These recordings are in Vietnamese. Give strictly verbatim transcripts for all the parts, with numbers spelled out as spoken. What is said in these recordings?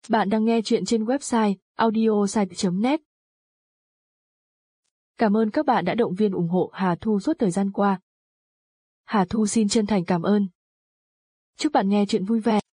Bạn đang nghe chuyện trên website audiosite chấm net. Cảm ơn các bạn đã động viên ủng hộ Hà Thu suốt thời gian qua. Hà Thu xin chân thành cảm ơn. Chúc bạn nghe chuyện vui vẻ.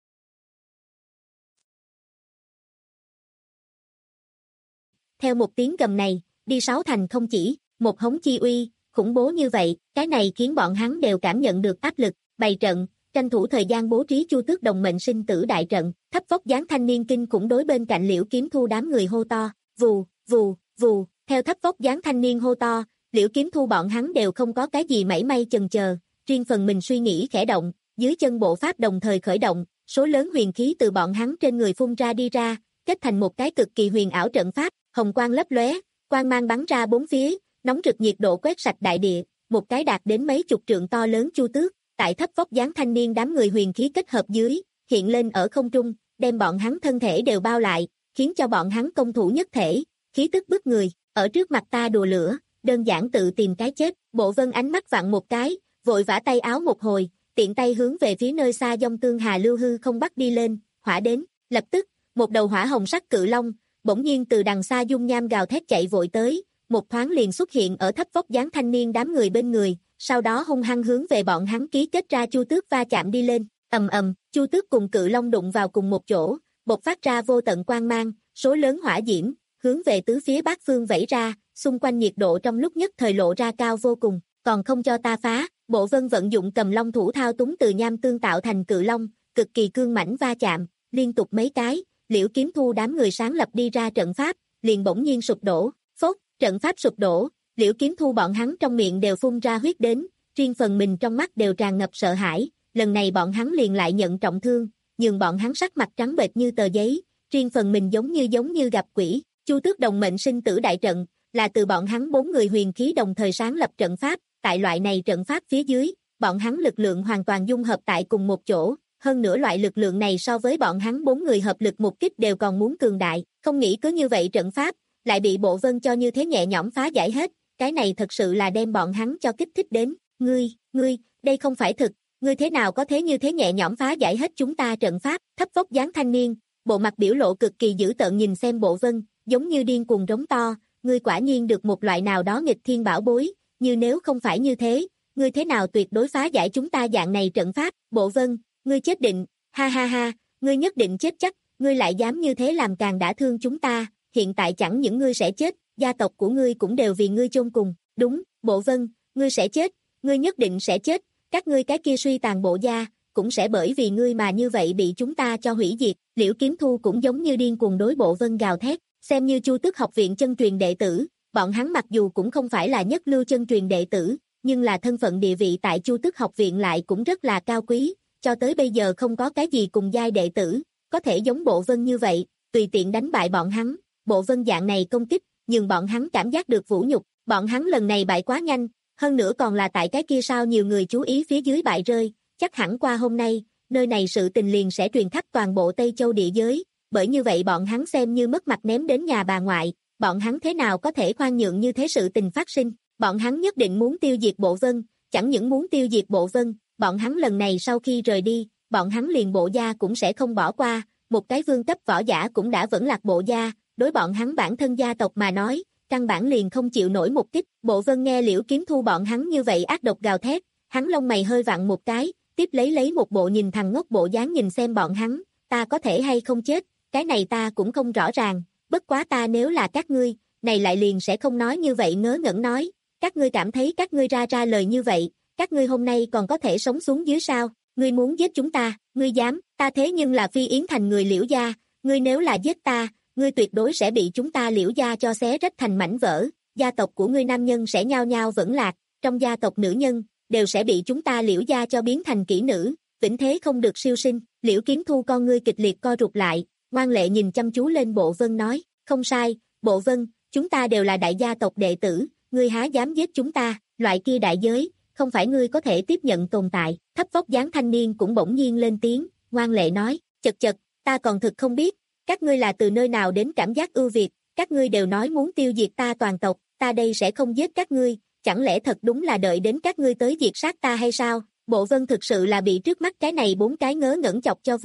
Theo một tiếng gầm này, đi sáu thành không chỉ, một hống chi uy, khủng bố như vậy, cái này khiến bọn hắn đều cảm nhận được áp lực, bày trận, tranh thủ thời gian bố trí Chu Tước đồng mệnh sinh tử đại trận, thấp vóc dáng thanh niên kinh cũng đối bên cạnh Liễu Kiếm Thu đám người hô to, vù, vù, vù, theo thấp vóc dáng thanh niên hô to, Liễu Kiếm Thu bọn hắn đều không có cái gì mảy may chần chờ, riêng phần mình suy nghĩ khẽ động, dưới chân bộ pháp đồng thời khởi động, số lớn huyền khí từ bọn hắn trên người phun ra đi ra, kết thành một cái cực kỳ huyền ảo trận pháp, hồng quang lấp lóe, quang mang bắn ra bốn phía, nóng rực nhiệt độ quét sạch đại địa, một cái đạt đến mấy chục trượng to lớn Chu Tước, tại thấp vóc dáng thanh niên đám người huyền khí kết hợp dưới, hiện lên ở không trung, đem bọn hắn thân thể đều bao lại, khiến cho bọn hắn công thủ nhất thể, khí tức bức người, ở trước mặt ta đùa lửa, đơn giản tự tìm cái chết. Bộ Vân ánh mắt vặn một cái, vội vã tay áo một hồi, tiện tay hướng về phía nơi xa dông tương hà lưu hư không bắt đi lên, hỏa đến, lập tức, một đầu hỏa hồng sắc cự long, bỗng nhiên từ đằng xa dung nham gào thét chạy vội tới, một thoáng liền xuất hiện ở thấp vóc dáng thanh niên đám người bên người, sau đó hung hăng hướng về bọn hắn ký kết ra Chu Tước va chạm đi lên, ầm ầm, Chu Tước cùng cự long đụng vào cùng một chỗ, bộc phát ra vô tận quang mang, số lớn hỏa diễm, hướng về tứ phía bát phương vẩy ra, xung quanh nhiệt độ trong lúc nhất thời lộ ra cao vô cùng, còn không cho ta phá. Bộ Vân vận dụng cầm long thủ thao túng từ nham tương tạo thành cự long, cực kỳ cương mãnh va chạm, liên tục mấy cái, Liễu Kiếm Thu đám người sáng lập đi ra trận pháp, liền bỗng nhiên sụp đổ, phốt, trận pháp sụp đổ, Liễu Kiếm Thu bọn hắn trong miệng đều phun ra huyết đến, riêng phần mình trong mắt đều tràn ngập sợ hãi, lần này bọn hắn liền lại nhận trọng thương, nhưng bọn hắn sắc mặt trắng bệch như tờ giấy, riêng phần mình giống như giống như gặp quỷ. Chu Tước đồng mệnh sinh tử đại trận, là từ bọn hắn bốn người huyền khí đồng thời sáng lập trận pháp, tại loại này trận pháp phía dưới, bọn hắn lực lượng hoàn toàn dung hợp tại cùng một chỗ, hơn nữa loại lực lượng này so với bọn hắn bốn người hợp lực một kích đều còn muốn cường đại, không nghĩ cứ như vậy trận pháp, lại bị Bộ Vân cho như thế nhẹ nhõm phá giải hết, cái này thật sự là đem bọn hắn cho kích thích đến, ngươi, ngươi, đây không phải thực, ngươi thế nào có thế như thế nhẹ nhõm phá giải hết chúng ta trận pháp. Thấp vóc dáng thanh niên, bộ mặt biểu lộ cực kỳ dữ tợn nhìn xem Bộ Vân, giống như điên cuồng rống to, ngươi quả nhiên được một loại nào đó nghịch thiên bảo bối, như nếu không phải như thế, ngươi thế nào tuyệt đối phá giải chúng ta dạng này trận pháp. Bộ Vân, ngươi chết định, ha ha ha, ngươi nhất định chết chắc, ngươi lại dám như thế làm càng đã thương chúng ta, hiện tại chẳng những ngươi sẽ chết, gia tộc của ngươi cũng đều vì ngươi chôn cùng, đúng, Bộ Vân, ngươi sẽ chết, ngươi nhất định sẽ chết, các ngươi cái kia suy tàn bộ gia, cũng sẽ bởi vì ngươi mà như vậy bị chúng ta cho hủy diệt. Liễu Kiếm Thu cũng giống như điên cuồng đối Bộ Vân gào thét, xem như Chu Tước học viện chân truyền đệ tử, bọn hắn mặc dù cũng không phải là nhất lưu chân truyền đệ tử, nhưng là thân phận địa vị tại Chu Tước học viện lại cũng rất là cao quý, cho tới bây giờ không có cái gì cùng giai đệ tử, có thể giống Bộ Vân như vậy, tùy tiện đánh bại bọn hắn. Bộ Vân dạng này công kích, nhưng bọn hắn cảm giác được vũ nhục, bọn hắn lần này bại quá nhanh, hơn nữa còn là tại cái kia sao nhiều người chú ý phía dưới bại rơi, chắc hẳn qua hôm nay, nơi này sự tình liền sẽ truyền khắp toàn bộ Tây Châu địa giới, bởi như vậy bọn hắn xem như mất mặt ném đến nhà bà ngoại, bọn hắn thế nào có thể khoan nhượng như thế sự tình phát sinh, bọn hắn nhất định muốn tiêu diệt Bộ Vân, chẳng những muốn tiêu diệt Bộ Vân, bọn hắn lần này sau khi rời đi, bọn hắn liền Bộ gia cũng sẽ không bỏ qua, một cái vương cấp võ giả cũng đã vẫn lạc Bộ gia, đối bọn hắn bản thân gia tộc mà nói, căn bản liền không chịu nổi một kích. Bộ Vân nghe Liễu Kiếm Thu bọn hắn như vậy ác độc gào thét, hắn lông mày hơi vặn một cái, tiếp lấy lấy một bộ nhìn thằng ngốc bộ dáng nhìn xem bọn hắn, ta có thể hay không chết, cái này ta cũng không rõ ràng, bất quá ta nếu là các ngươi, này lại liền sẽ không nói như vậy ngớ ngẩn nói, các ngươi cảm thấy các ngươi ra ra lời như vậy, các ngươi hôm nay còn có thể sống xuống dưới sao, ngươi muốn giết chúng ta, ngươi dám, ta thế nhưng là Phi Yến thành người Liễu gia, ngươi nếu là giết ta, ngươi tuyệt đối sẽ bị chúng ta Liễu gia cho xé rách thành mảnh vỡ, gia tộc của ngươi nam nhân sẽ nhao nhao vẫn lạc, trong gia tộc nữ nhân, đều sẽ bị chúng ta Liễu gia cho biến thành kỹ nữ, vĩnh thế không được siêu sinh. Liễu Kiếm Thu con ngươi kịch liệt co rụt lại, ngoan lệ nhìn chăm chú lên Bộ Vân nói, không sai, Bộ Vân, chúng ta đều là đại gia tộc đệ tử, ngươi há dám giết chúng ta, loại kia đại giới, không phải ngươi có thể tiếp nhận tồn tại. Thấp vóc dáng thanh niên cũng bỗng nhiên lên tiếng, ngoan lệ nói, chật chật, ta còn thực không biết, các ngươi là từ nơi nào đến cảm giác ưu việt, các ngươi đều nói muốn tiêu diệt ta toàn tộc, ta đây sẽ không giết các ngươi, chẳng lẽ thật đúng là đợi đến các ngươi tới diệt sát ta hay sao? Bộ Vân thực sự là bị trước mắt cái này bốn cái ngớ ngẩn chọc cho vui,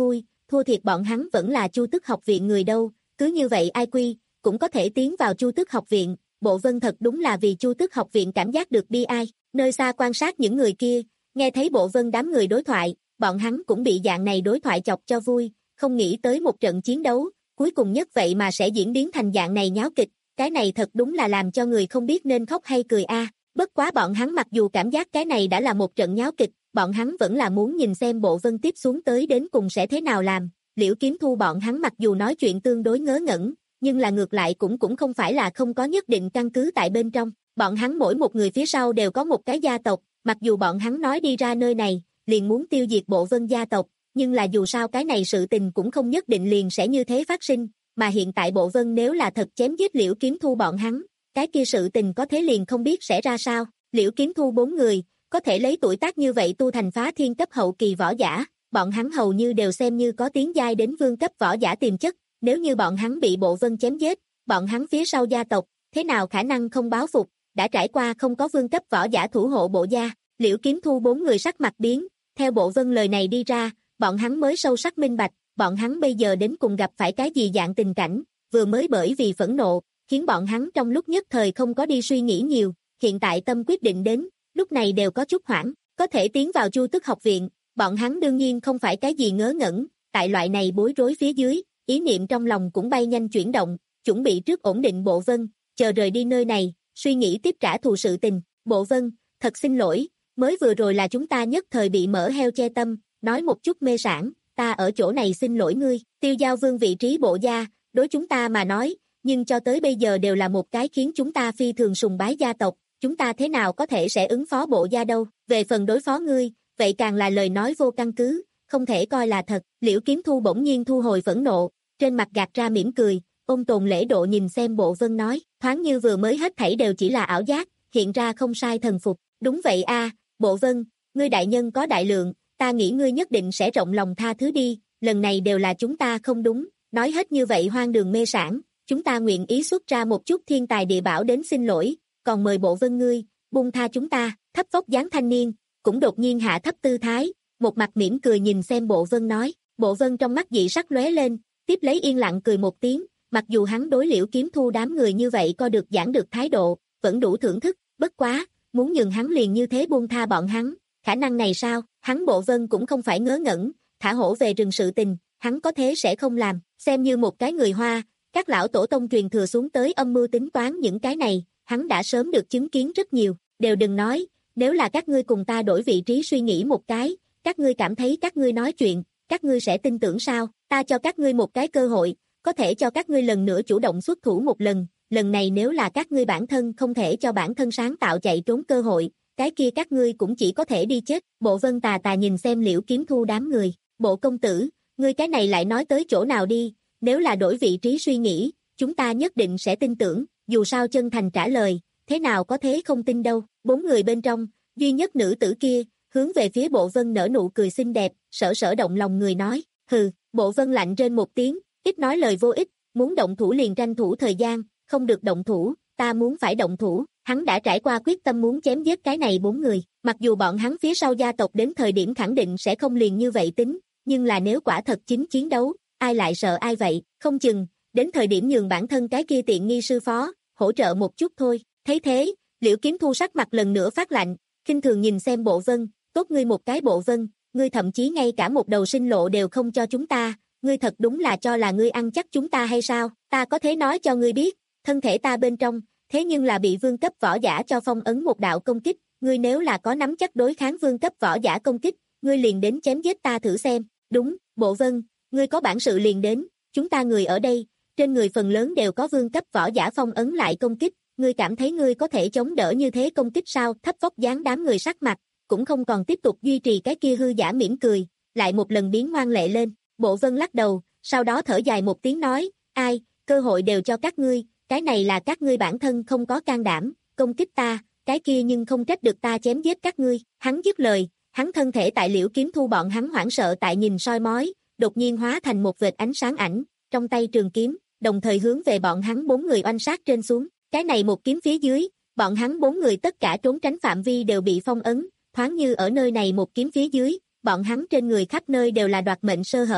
thua thiệt bọn hắn vẫn là Chu Tước học viện người đâu, cứ như vậy ai quy, cũng có thể tiến vào Chu Tước học viện, Bộ Vân thật đúng là vì Chu Tước học viện cảm giác được bi ai, nơi xa quan sát những người kia, nghe thấy Bộ Vân đám người đối thoại, bọn hắn cũng bị dạng này đối thoại chọc cho vui, không nghĩ tới một trận chiến đấu, cuối cùng nhất vậy mà sẽ diễn biến thành dạng này nháo kịch, cái này thật đúng là làm cho người không biết nên khóc hay cười a. Bất quá bọn hắn mặc dù cảm giác cái này đã là một trận nháo kịch, bọn hắn vẫn là muốn nhìn xem Bộ Vân tiếp xuống tới đến cùng sẽ thế nào làm. Liễu Kiếm Thu bọn hắn mặc dù nói chuyện tương đối ngớ ngẩn, nhưng là ngược lại cũng cũng không phải là không có nhất định căn cứ tại bên trong. Bọn hắn mỗi một người phía sau đều có một cái gia tộc, mặc dù bọn hắn nói đi ra nơi này, liền muốn tiêu diệt Bộ Vân gia tộc, nhưng là dù sao cái này sự tình cũng không nhất định liền sẽ như thế phát sinh, mà hiện tại Bộ Vân nếu là thật chém giết Liễu Kiếm Thu bọn hắn, cái kia sự tình có thế liền không biết sẽ ra sao. Liễu Kiếm Thu bốn người, có thể lấy tuổi tác như vậy tu thành phá thiên cấp hậu kỳ võ giả, bọn hắn hầu như đều xem như có tiến giai đến vương cấp võ giả tiềm chất, nếu như bọn hắn bị Bộ Vân chém giết, bọn hắn phía sau gia tộc, thế nào khả năng không báo phục, đã trải qua không có vương cấp võ giả thủ hộ Bộ gia. Liễu Kiếm Thu bốn người sắc mặt biến, theo Bộ Vân lời này đi ra, bọn hắn mới sâu sắc minh bạch, bọn hắn bây giờ đến cùng gặp phải cái gì dạng tình cảnh, vừa mới bởi vì phẫn nộ, khiến bọn hắn trong lúc nhất thời không có đi suy nghĩ nhiều, hiện tại tâm quyết định đến, lúc này đều có chút hoảng, có thể tiến vào Chu Tước học viện, bọn hắn đương nhiên không phải cái gì ngớ ngẩn, tại loại này bối rối phía dưới, ý niệm trong lòng cũng bay nhanh chuyển động, chuẩn bị trước ổn định Bộ Vân, chờ rời đi nơi này, suy nghĩ tiếp trả thù sự tình. Bộ Vân, thật xin lỗi, mới vừa rồi là chúng ta nhất thời bị mở heo che tâm, nói một chút mê sảng, ta ở chỗ này xin lỗi ngươi. Tiêu Giao Vương vị trí Bộ gia, đối chúng ta mà nói, nhưng cho tới bây giờ đều là một cái khiến chúng ta phi thường sùng bái gia tộc, chúng ta thế nào có thể sẽ ứng phó Bộ gia đâu, về phần đối phó ngươi, vậy càng là lời nói vô căn cứ, không thể coi là thật. Liễu Kiếm Thu bỗng nhiên thu hồi phẫn nộ, trên mặt gạt ra mỉm cười, ôn tồn lễ độ nhìn xem Bộ Vân nói, thoáng như vừa mới hết thảy đều chỉ là ảo giác, hiện ra không sai thần phục. Đúng vậy a, Bộ Vân, ngươi đại nhân có đại lượng, ta nghĩ ngươi nhất định sẽ rộng lòng tha thứ đi, lần này đều là chúng ta không đúng, nói hết như vậy hoang đường mê sảng, chúng ta nguyện ý xuất ra một chút thiên tài địa bảo đến xin lỗi, còn mời Bộ Vân ngươi, buông tha chúng ta. Thấp vóc dáng thanh niên, cũng đột nhiên hạ thấp tư thái, một mặt mỉm cười nhìn xem Bộ Vân nói, Bộ Vân trong mắt dị sắc lóe lên, tiếp lấy yên lặng cười một tiếng, mặc dù hắn đối Liễu Kiếm Thu đám người như vậy coi được giảng được thái độ, vẫn đủ thưởng thức, bất quá, muốn nhường hắn liền như thế buông tha bọn hắn, khả năng này sao, hắn Bộ Vân cũng không phải ngớ ngẩn, thả hổ về rừng sự tình, hắn có thế sẽ không làm, xem như một cái người Hoa, các lão tổ tông truyền thừa xuống tới âm mưu tính toán những cái này, hắn đã sớm được chứng kiến rất nhiều, đều đừng nói, nếu là các ngươi cùng ta đổi vị trí suy nghĩ một cái, các ngươi cảm thấy các ngươi nói chuyện, các ngươi sẽ tin tưởng sao, ta cho các ngươi một cái cơ hội, có thể cho các ngươi lần nữa chủ động xuất thủ một lần, lần này nếu là các ngươi bản thân không thể cho bản thân sáng tạo chạy trốn cơ hội, cái kia các ngươi cũng chỉ có thể đi chết. Bộ Vân tà tà nhìn xem Liễu Kiếm Thu đám người, Bộ công tử, ngươi cái này lại nói tới chỗ nào đi, nếu là đổi vị trí suy nghĩ, chúng ta nhất định sẽ tin tưởng, dù sao chân thành trả lời, thế nào có thế không tin đâu. Bốn người bên trong, duy nhất nữ tử kia, hướng về phía Bộ Vân nở nụ cười xinh đẹp, sở sở động lòng người nói, hừ. Bộ Vân lạnh trên một tiếng, ít nói lời vô ích, muốn động thủ liền tranh thủ thời gian, không được động thủ, ta muốn phải động thủ. Hắn đã trải qua quyết tâm muốn chém giết cái này bốn người, mặc dù bọn hắn phía sau gia tộc đến thời điểm khẳng định sẽ không liền như vậy tính, nhưng là nếu quả thật chính chiến đấu, ai lại sợ ai vậy, không chừng, đến thời điểm nhường bản thân cái kia tiện nghi sư phó, hỗ trợ một chút thôi. Thấy thế, Liễu Kiếm Thu sắc mặt lần nữa phát lạnh, khinh thường nhìn xem Bộ Vân, tốt ngươi một cái Bộ Vân, ngươi thậm chí ngay cả một đầu sinh lộ đều không cho chúng ta, ngươi thật đúng là cho là ngươi ăn chắc chúng ta hay sao, ta có thể nói cho ngươi biết, thân thể ta bên trong, thế nhưng là bị vương cấp võ giả cho phong ấn một đạo công kích, ngươi nếu là có nắm chắc đối kháng vương cấp võ giả công kích, ngươi liền đến chém giết ta thử xem. Đúng, Bộ Vân, ngươi có bản sự liền đến, chúng ta người ở đây, trên người phần lớn đều có vương cấp võ giả phong ấn lại công kích, ngươi cảm thấy ngươi có thể chống đỡ như thế công kích sao? Thấp vóc dáng đám người sắc mặt, cũng không còn tiếp tục duy trì cái kia hư giả mỉm cười, lại một lần biến ngoan lệ lên. Bộ Vân lắc đầu, sau đó thở dài một tiếng nói, ai, cơ hội đều cho các ngươi, cái này là các ngươi bản thân không có can đảm, công kích ta, cái kia nhưng không trách được ta chém giết các ngươi. Hắn dứt lời, hắn thân thể tại Liễu Kiếm Thu bọn hắn hoảng sợ tại nhìn soi mói, đột nhiên hóa thành một vệt ánh sáng ảnh, trong tay trường kiếm, đồng thời hướng về bọn hắn bốn người oanh sát trên xuống. Cái này một kiếm phía dưới, bọn hắn bốn người tất cả trốn tránh phạm vi đều bị phong ấn, thoáng như ở nơi này một kiếm phía dưới, bọn hắn trên người khắp nơi đều là đoạt mệnh sơ hở,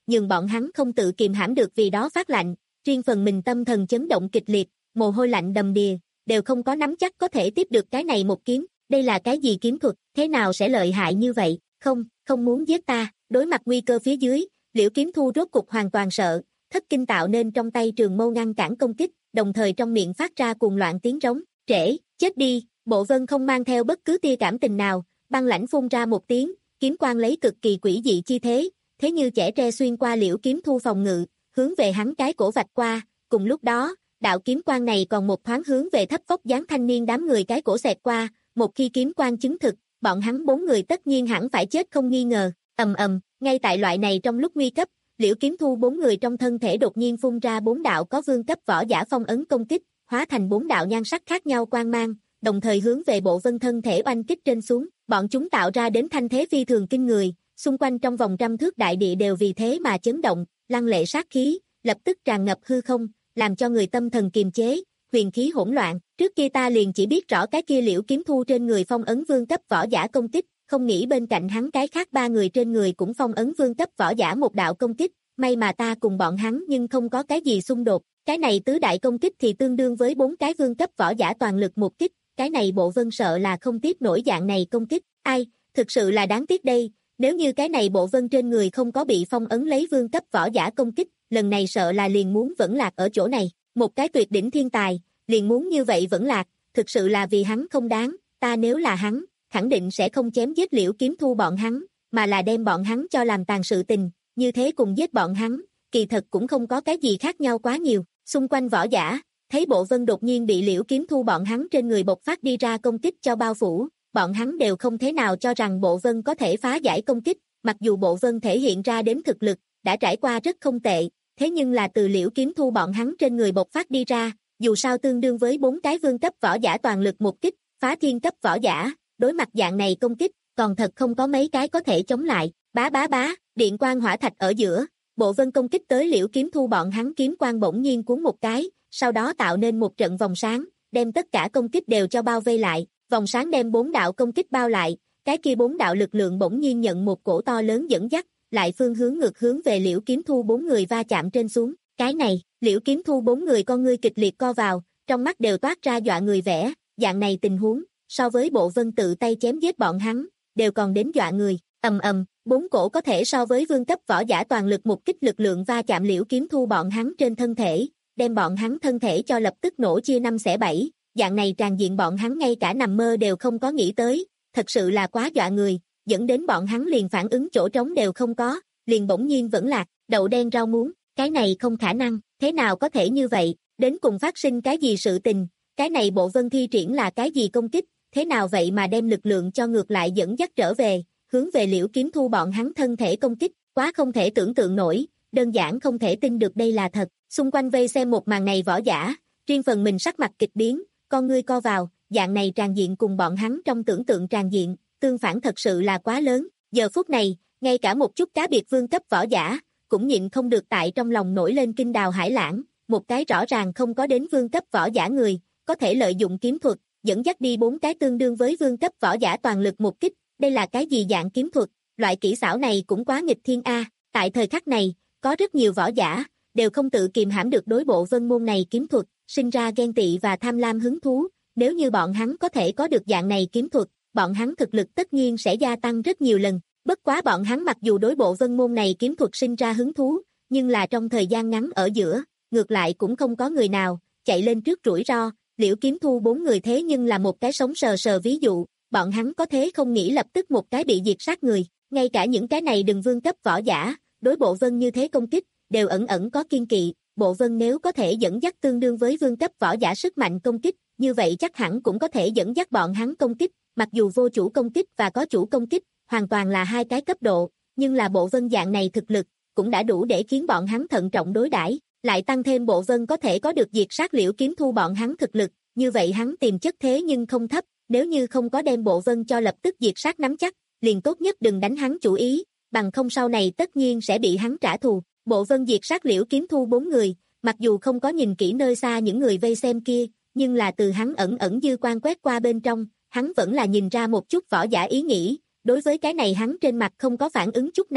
nhưng bọn hắn không tự kiềm hãm được vì đó phát lạnh, riêng phần mình tâm thần chấn động kịch liệt, mồ hôi lạnh đầm đìa, đều không có nắm chắc có thể tiếp được cái này một kiếm, đây là cái gì kiếm thuật, thế nào sẽ lợi hại như vậy, không, không muốn giết ta, đối mặt nguy cơ phía dưới, Liễu Kiếm Thu rốt cục hoàn toàn sợ, thất kinh tạo nên trong tay trường mâu ngăn cản công kích, đồng thời trong miệng phát ra cuồng loạn tiếng rống, trễ, chết đi, Bộ Vân không mang theo bất cứ tia cảm tình nào, băng lãnh phun ra một tiếng, kiếm quang lấy cực kỳ quỷ dị chi thế, thế như chẻ tre xuyên qua Liễu Kiếm Thu phòng ngự, hướng về hắn cái cổ vạch qua, cùng lúc đó, đạo kiếm quang này còn một thoáng hướng về thấp vóc dáng thanh niên đám người cái cổ xẹt qua, một khi kiếm quang chứng thực, bọn hắn bốn người tất nhiên hẳn phải chết không nghi ngờ, ầm ầm, ngay tại loại này trong lúc nguy cấp, Liễu Kiếm Thu bốn người trong thân thể đột nhiên phun ra bốn đạo có vương cấp võ giả phong ấn công kích, hóa thành bốn đạo nhan sắc khác nhau quang mang, đồng thời hướng về Bộ Vân thân thể oanh kích trên xuống, bọn chúng tạo ra đến thanh thế phi thường kinh người, xung quanh trong vòng trăm thước đại địa đều vì thế mà chấn động, lăng lệ sát khí, lập tức tràn ngập hư không, làm cho người tâm thần kiềm chế, huyền khí hỗn loạn, trước kia ta liền chỉ biết rõ cái kia Liễu Kiếm Thu trên người phong ấn vương cấp võ giả công kích, không nghĩ bên cạnh hắn cái khác ba người trên người cũng phong ấn vương cấp võ giả một đạo công kích, may mà ta cùng bọn hắn nhưng không có cái gì xung đột, cái này tứ đại công kích thì tương đương với bốn cái vương cấp võ giả toàn lực một kích, cái này Bộ Vân sợ là không tiếp nổi dạng này công kích, ai, thực sự là đáng tiếc đây, nếu như cái này Bộ Vân trên người không có bị phong ấn lấy vương cấp võ giả công kích, lần này sợ là liền muốn vẫn lạc ở chỗ này, một cái tuyệt đỉnh thiên tài, liền muốn như vậy vẫn lạc, thực sự là vì hắn không đáng, ta nếu là hắn, khẳng định sẽ không chém giết Liễu Kiếm Thu bọn hắn, mà là đem bọn hắn cho làm tàn sự tình, như thế cùng giết bọn hắn, kỳ thật cũng không có cái gì khác nhau quá nhiều, xung quanh võ giả, thấy Bộ Vân đột nhiên bị Liễu Kiếm Thu bọn hắn trên người bộc phát đi ra công kích cho bao phủ, bọn hắn đều không thế nào cho rằng Bộ Vân có thể phá giải công kích, mặc dù Bộ Vân thể hiện ra đến thực lực, đã trải qua rất không tệ, thế nhưng là từ Liễu Kiếm Thu bọn hắn trên người bộc phát đi ra, dù sao tương đương với bốn cái vương cấp võ giả toàn lực một kích, phá thiên cấp võ giả, đối mặt dạng này công kích, còn thật không có mấy cái có thể chống lại, bá bá bá, điện quang hỏa thạch ở giữa, Bộ Vân công kích tới Liễu Kiếm Thu bọn hắn kiếm quang bỗng nhiên cuốn một cái, sau đó tạo nên một trận vòng sáng, đem tất cả công kích đều cho bao vây lại, vòng sáng đem bốn đạo công kích bao lại, cái kia bốn đạo lực lượng bỗng nhiên nhận một cổ to lớn dẫn dắt, lại phương hướng ngược hướng về Liễu Kiếm Thu bốn người va chạm trên xuống, cái này, Liễu Kiếm Thu bốn người con ngươi kịch liệt co vào, trong mắt đều toát ra dọa người vẻ, dạng này tình huống, so với Bộ Vân tự tay chém giết bọn hắn, đều còn đến dọa người, ầm ầm, bốn cổ có thể so với vương cấp võ giả toàn lực một kích lực lượng va chạm Liễu Kiếm Thu bọn hắn trên thân thể, đem bọn hắn thân thể cho lập tức nổ chia năm xẻ bảy, dạng này tràn diện bọn hắn ngay cả nằm mơ đều không có nghĩ tới, thật sự là quá dọa người, dẫn đến bọn hắn liền phản ứng chỗ trống đều không có, liền bỗng nhiên vẫn lạc, đậu đen rau muống, cái này không khả năng, thế nào có thể như vậy, đến cùng phát sinh cái gì sự tình, cái này Bộ Vân thi triển là cái gì công kích, thế nào vậy mà đem lực lượng cho ngược lại dẫn dắt trở về, hướng về Liễu Kiếm Thu bọn hắn thân thể công kích, quá không thể tưởng tượng nổi, đơn giản không thể tin được đây là thật, xung quanh vây xem một màn này võ giả, riêng phần mình sắc mặt kịch biến, con ngươi co vào, dạng này tràn diện cùng bọn hắn trong tưởng tượng tràn diện, tương phản thật sự là quá lớn, giờ phút này, ngay cả một chút cá biệt vương cấp võ giả, cũng nhịn không được tại trong lòng nổi lên kinh đào hải lãng, một cái rõ ràng không có đến vương cấp võ giả người, có thể lợi dụng kiếm thuật, dẫn dắt đi bốn cái tương đương với vương cấp võ giả toàn lực một kích, đây là cái gì dạng kiếm thuật, loại kỹ xảo này cũng quá nghịch thiên a, tại thời khắc này, có rất nhiều võ giả, đều không tự kiềm hãm được đối Bộ Vân môn này kiếm thuật, sinh ra ghen tị và tham lam hứng thú, nếu như bọn hắn có thể có được dạng này kiếm thuật, bọn hắn thực lực tất nhiên sẽ gia tăng rất nhiều lần, bất quá bọn hắn mặc dù đối Bộ Vân môn này kiếm thuật sinh ra hứng thú, nhưng là trong thời gian ngắn ở giữa, ngược lại cũng không có người nào, chạy lên trước rủi ro, Liễu Kiếm Thu bốn người thế nhưng là một cái sống sờ sờ ví dụ, bọn hắn có thế không nghĩ lập tức một cái bị diệt sát người, ngay cả những cái này đừng vương cấp võ giả, đối Bộ Vân như thế công kích, đều ẩn ẩn có kiên kỵ, Bộ Vân nếu có thể dẫn dắt tương đương với vương cấp võ giả sức mạnh công kích, như vậy chắc hẳn cũng có thể dẫn dắt bọn hắn công kích, mặc dù vô chủ công kích và có chủ công kích, hoàn toàn là hai cái cấp độ, nhưng là Bộ Vân dạng này thực lực, cũng đã đủ để khiến bọn hắn thận trọng đối đãi, lại tăng thêm Bộ Vân có thể có được diệt sát Liễu Kiếm Thu bọn hắn thực lực, như vậy hắn tiềm chất thế nhưng không thấp, nếu như không có đem Bộ Vân cho lập tức diệt sát nắm chắc, liền tốt nhất đừng đánh hắn chủ ý, bằng không sau này tất nhiên sẽ bị hắn trả thù. Bộ Vân diệt sát Liễu Kiếm Thu bốn người, mặc dù không có nhìn kỹ nơi xa những người vây xem kia, nhưng là từ hắn ẩn ẩn dư quan quét qua bên trong, hắn vẫn là nhìn ra một chút võ giả ý nghĩ, đối với cái này hắn trên mặt không có phản ứng chút nào,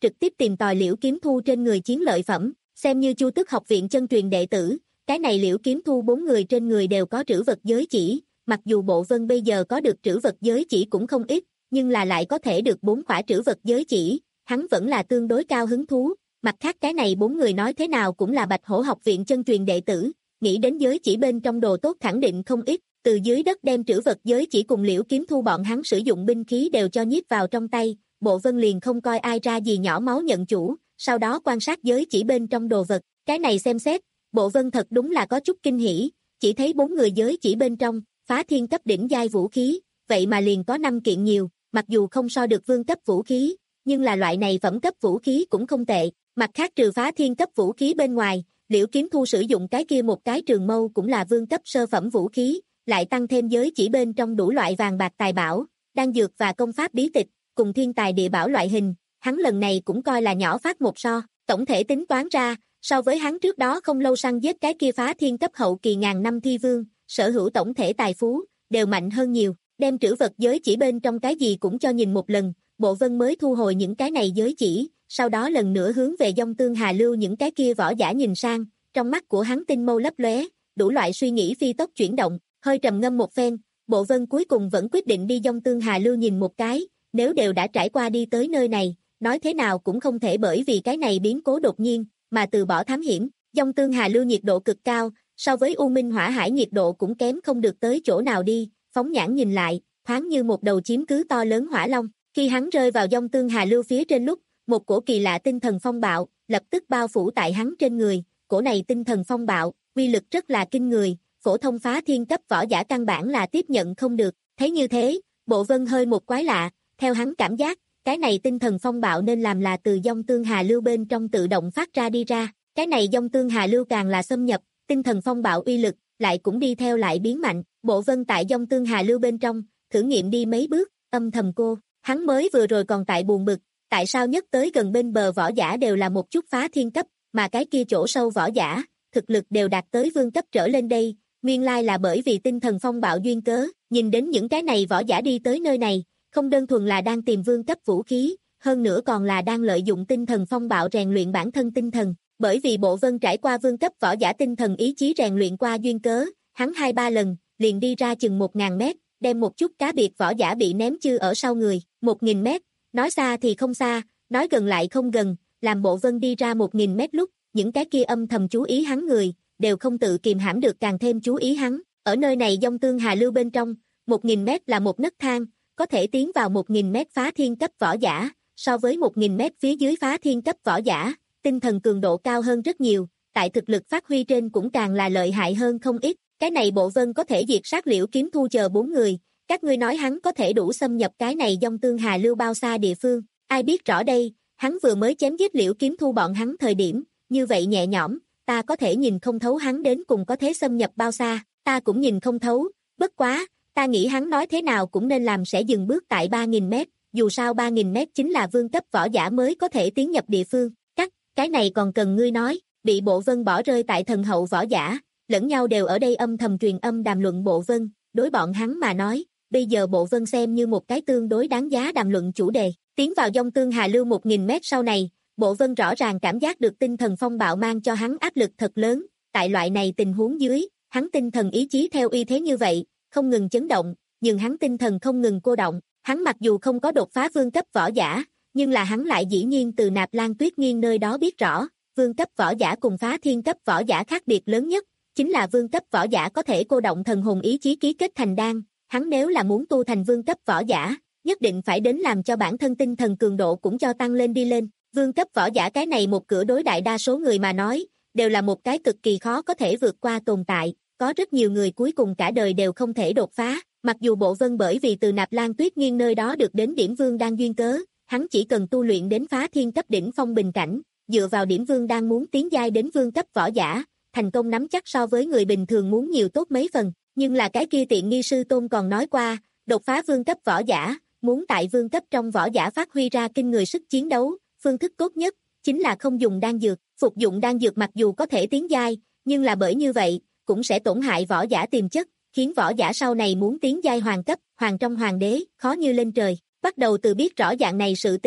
trực tiếp tìm tòi Liễu Kiếm Thu trên người chiến lợi phẩm, xem như Chu Tước học viện chân truyền đệ tử, cái này Liễu Kiếm Thu bốn người trên người đều có trữ vật giới chỉ, mặc dù Bộ Vân bây giờ có được trữ vật giới chỉ cũng không ít, nhưng là lại có thể được bốn khỏa trữ vật giới chỉ, hắn vẫn là tương đối cao hứng thú. Mặt khác cái này bốn người nói thế nào cũng là Bạch Hổ học viện chân truyền đệ tử, nghĩ đến giới chỉ bên trong đồ tốt khẳng định không ít, từ dưới đất đem trữ vật giới chỉ cùng Liễu Kiếm Thu bọn hắn sử dụng binh khí đều cho nhiếp vào trong tay, Bộ Vân liền không coi ai ra gì nhỏ máu nhận chủ, sau đó quan sát giới chỉ bên trong đồ vật, cái này xem xét, Bộ Vân thật đúng là có chút kinh hỉ, chỉ thấy bốn người giới chỉ bên trong, phá thiên cấp đỉnh giai vũ khí, vậy mà liền có năm kiện nhiều, mặc dù không so được vương cấp vũ khí, nhưng là loại này phẩm cấp vũ khí cũng không tệ. Mặt khác trừ phá thiên cấp vũ khí bên ngoài, Liễu Kiếm Thu sử dụng cái kia một cái trường mâu cũng là vương cấp sơ phẩm vũ khí, lại tăng thêm giới chỉ bên trong đủ loại vàng bạc tài bảo, đan dược và công pháp bí tịch, cùng thiên tài địa bảo loại hình, hắn lần này cũng coi là nhỏ phát một so, tổng thể tính toán ra, so với hắn trước đó không lâu săn giết cái kia phá thiên cấp hậu kỳ ngàn năm thi vương, sở hữu tổng thể tài phú, đều mạnh hơn nhiều, đem trữ vật giới chỉ bên trong cái gì cũng cho nhìn một lần, Bộ Vân mới thu hồi những cái này giới chỉ, sau đó lần nữa hướng về Dông Tương Hà Lưu những cái kia võ giả nhìn sang, trong mắt của hắn tinh mâu lấp lóe, đủ loại suy nghĩ phi tốc chuyển động, hơi trầm ngâm một phen, Bộ Vân cuối cùng vẫn quyết định đi Dông Tương Hà Lưu nhìn một cái, nếu đều đã trải qua đi tới nơi này, nói thế nào cũng không thể bởi vì cái này biến cố đột nhiên, mà từ bỏ thám hiểm, Dông Tương Hà Lưu nhiệt độ cực cao, so với U Minh Hỏa Hải nhiệt độ cũng kém không được tới chỗ nào đi, phóng nhãn nhìn lại, thoáng như một đầu chiếm cứ to lớn hỏa long, khi hắn rơi vào Dông Tương Hà Lưu phía trên lúc, một cổ kỳ lạ tinh thần phong bạo, lập tức bao phủ tại hắn trên người, cổ này tinh thần phong bạo, uy lực rất là kinh người, phổ thông phá thiên cấp võ giả căn bản là tiếp nhận không được, thấy như thế, Bộ Vân hơi một quái lạ, theo hắn cảm giác, cái này tinh thần phong bạo nên làm là từ Dông Tương Hà Lưu bên trong tự động phát ra đi ra, cái này Dông Tương Hà Lưu càng là xâm nhập, tinh thần phong bạo uy lực, lại cũng đi theo lại biến mạnh, Bộ Vân tại Dông Tương Hà Lưu bên trong, thử nghiệm đi mấy bước, âm thầm cô, hắn mới vừa rồi còn tại buồn bực, tại sao nhất tới gần bên bờ võ giả đều là một chút phá thiên cấp, mà cái kia chỗ sâu võ giả, thực lực đều đạt tới vương cấp trở lên đây, nguyên lai là bởi vì tinh thần phong bạo duyên cớ, nhìn đến những cái này võ giả đi tới nơi này, không đơn thuần là đang tìm vương cấp vũ khí, hơn nữa còn là đang lợi dụng tinh thần phong bạo rèn luyện bản thân tinh thần, bởi vì Bộ Vân trải qua vương cấp võ giả tinh thần ý chí rèn luyện qua duyên cớ, hắn hai ba lần, liền đi ra chừng một ngàn mét, đem một chút cá biệt võ giả bị ném chư ở sau người, một nghìn mét, nói xa thì không xa, nói gần lại không gần, làm Bộ Vân đi ra một nghìn mét lúc, những cái kia âm thầm chú ý hắn người, đều không tự kìm hãm được càng thêm chú ý hắn, ở nơi này Dông Tương Hà Lưu bên trong, một nghìn mét là một nấc thang, có thể tiến vào một nghìn mét phá thiên cấp võ giả, so với một nghìn mét phía dưới phá thiên cấp võ giả, tinh thần cường độ cao hơn rất nhiều, tại thực lực phát huy trên cũng càng là lợi hại hơn không ít, cái này Bộ Vân có thể diệt sát Liễu Kiếm Thu chờ bốn người, các ngươi nói hắn có thể đủ xâm nhập cái này Dông Tương Hà Lưu bao xa địa phương, ai biết rõ đây, hắn vừa mới chém giết Liễu Kiếm Thu bọn hắn thời điểm, như vậy nhẹ nhõm, ta có thể nhìn không thấu hắn đến cùng có thể xâm nhập bao xa, ta cũng nhìn không thấu, bất quá, ta nghĩ hắn nói thế nào cũng nên làm sẽ dừng bước tại ba nghìn mét, dù sao ba nghìn mét chính là vương cấp võ giả mới có thể tiến nhập địa phương, cắt, cái này còn cần ngươi nói, bị Bộ Vân bỏ rơi tại thần hậu võ giả, lẫn nhau đều ở đây âm thầm truyền âm đàm luận Bộ Vân, đối bọn hắn mà nói, bây giờ Bộ Vân xem như một cái tương đối đáng giá đàm luận chủ đề, tiến vào Dông Tương Hà Lưu một nghìn mét sau này, Bộ Vân rõ ràng cảm giác được tinh thần phong bạo mang cho hắn áp lực thật lớn, tại loại này tình huống dưới, hắn tinh thần ý chí theo uy thế như vậy, không ngừng chấn động, nhưng hắn tinh thần không ngừng cô động, hắn mặc dù không có đột phá vương cấp võ giả, nhưng là hắn lại dĩ nhiên từ Nạp Lan Tuyết Nghiên nơi đó biết rõ, vương cấp võ giả cùng phá thiên cấp võ giả khác biệt lớn nhất, chính là vương cấp võ giả có thể cô động thần hồn ý chí ký kết thành đan, hắn nếu là muốn tu thành vương cấp võ giả, nhất định phải đến làm cho bản thân tinh thần cường độ cũng cho tăng lên đi lên, vương cấp võ giả cái này một cửa đối đại đa số người mà nói, đều là một cái cực kỳ khó có thể vượt qua tồn tại, có rất nhiều người cuối cùng cả đời đều không thể đột phá, mặc dù Bộ Vân bởi vì từ Nạp Lan Tuyết Nghiên nơi đó được đến điểm vương đan duyên cớ, hắn chỉ cần tu luyện đến phá thiên cấp đỉnh phong bình cảnh, dựa vào điểm vương đan muốn tiến giai đến vương cấp võ giả, thành công nắm chắc so với người bình thường muốn nhiều tốt mấy phần, nhưng là cái kia tiện nghi sư tôn còn nói qua, đột phá vương cấp võ giả, muốn tại vương cấp trong võ giả phát huy ra kinh người sức chiến đấu, phương thức tốt nhất chính là không dùng đan dược, phục dụng đan dược mặc dù có thể tiến giai, nhưng là bởi như vậy, cũng sẽ tổn hại võ giả tiềm chất, khiến võ giả sau này muốn tiến giai hoàng cấp, hoàng trong hoàng đế, khó như lên trời. Bắt đầu từ biết rõ dạng này sự tình,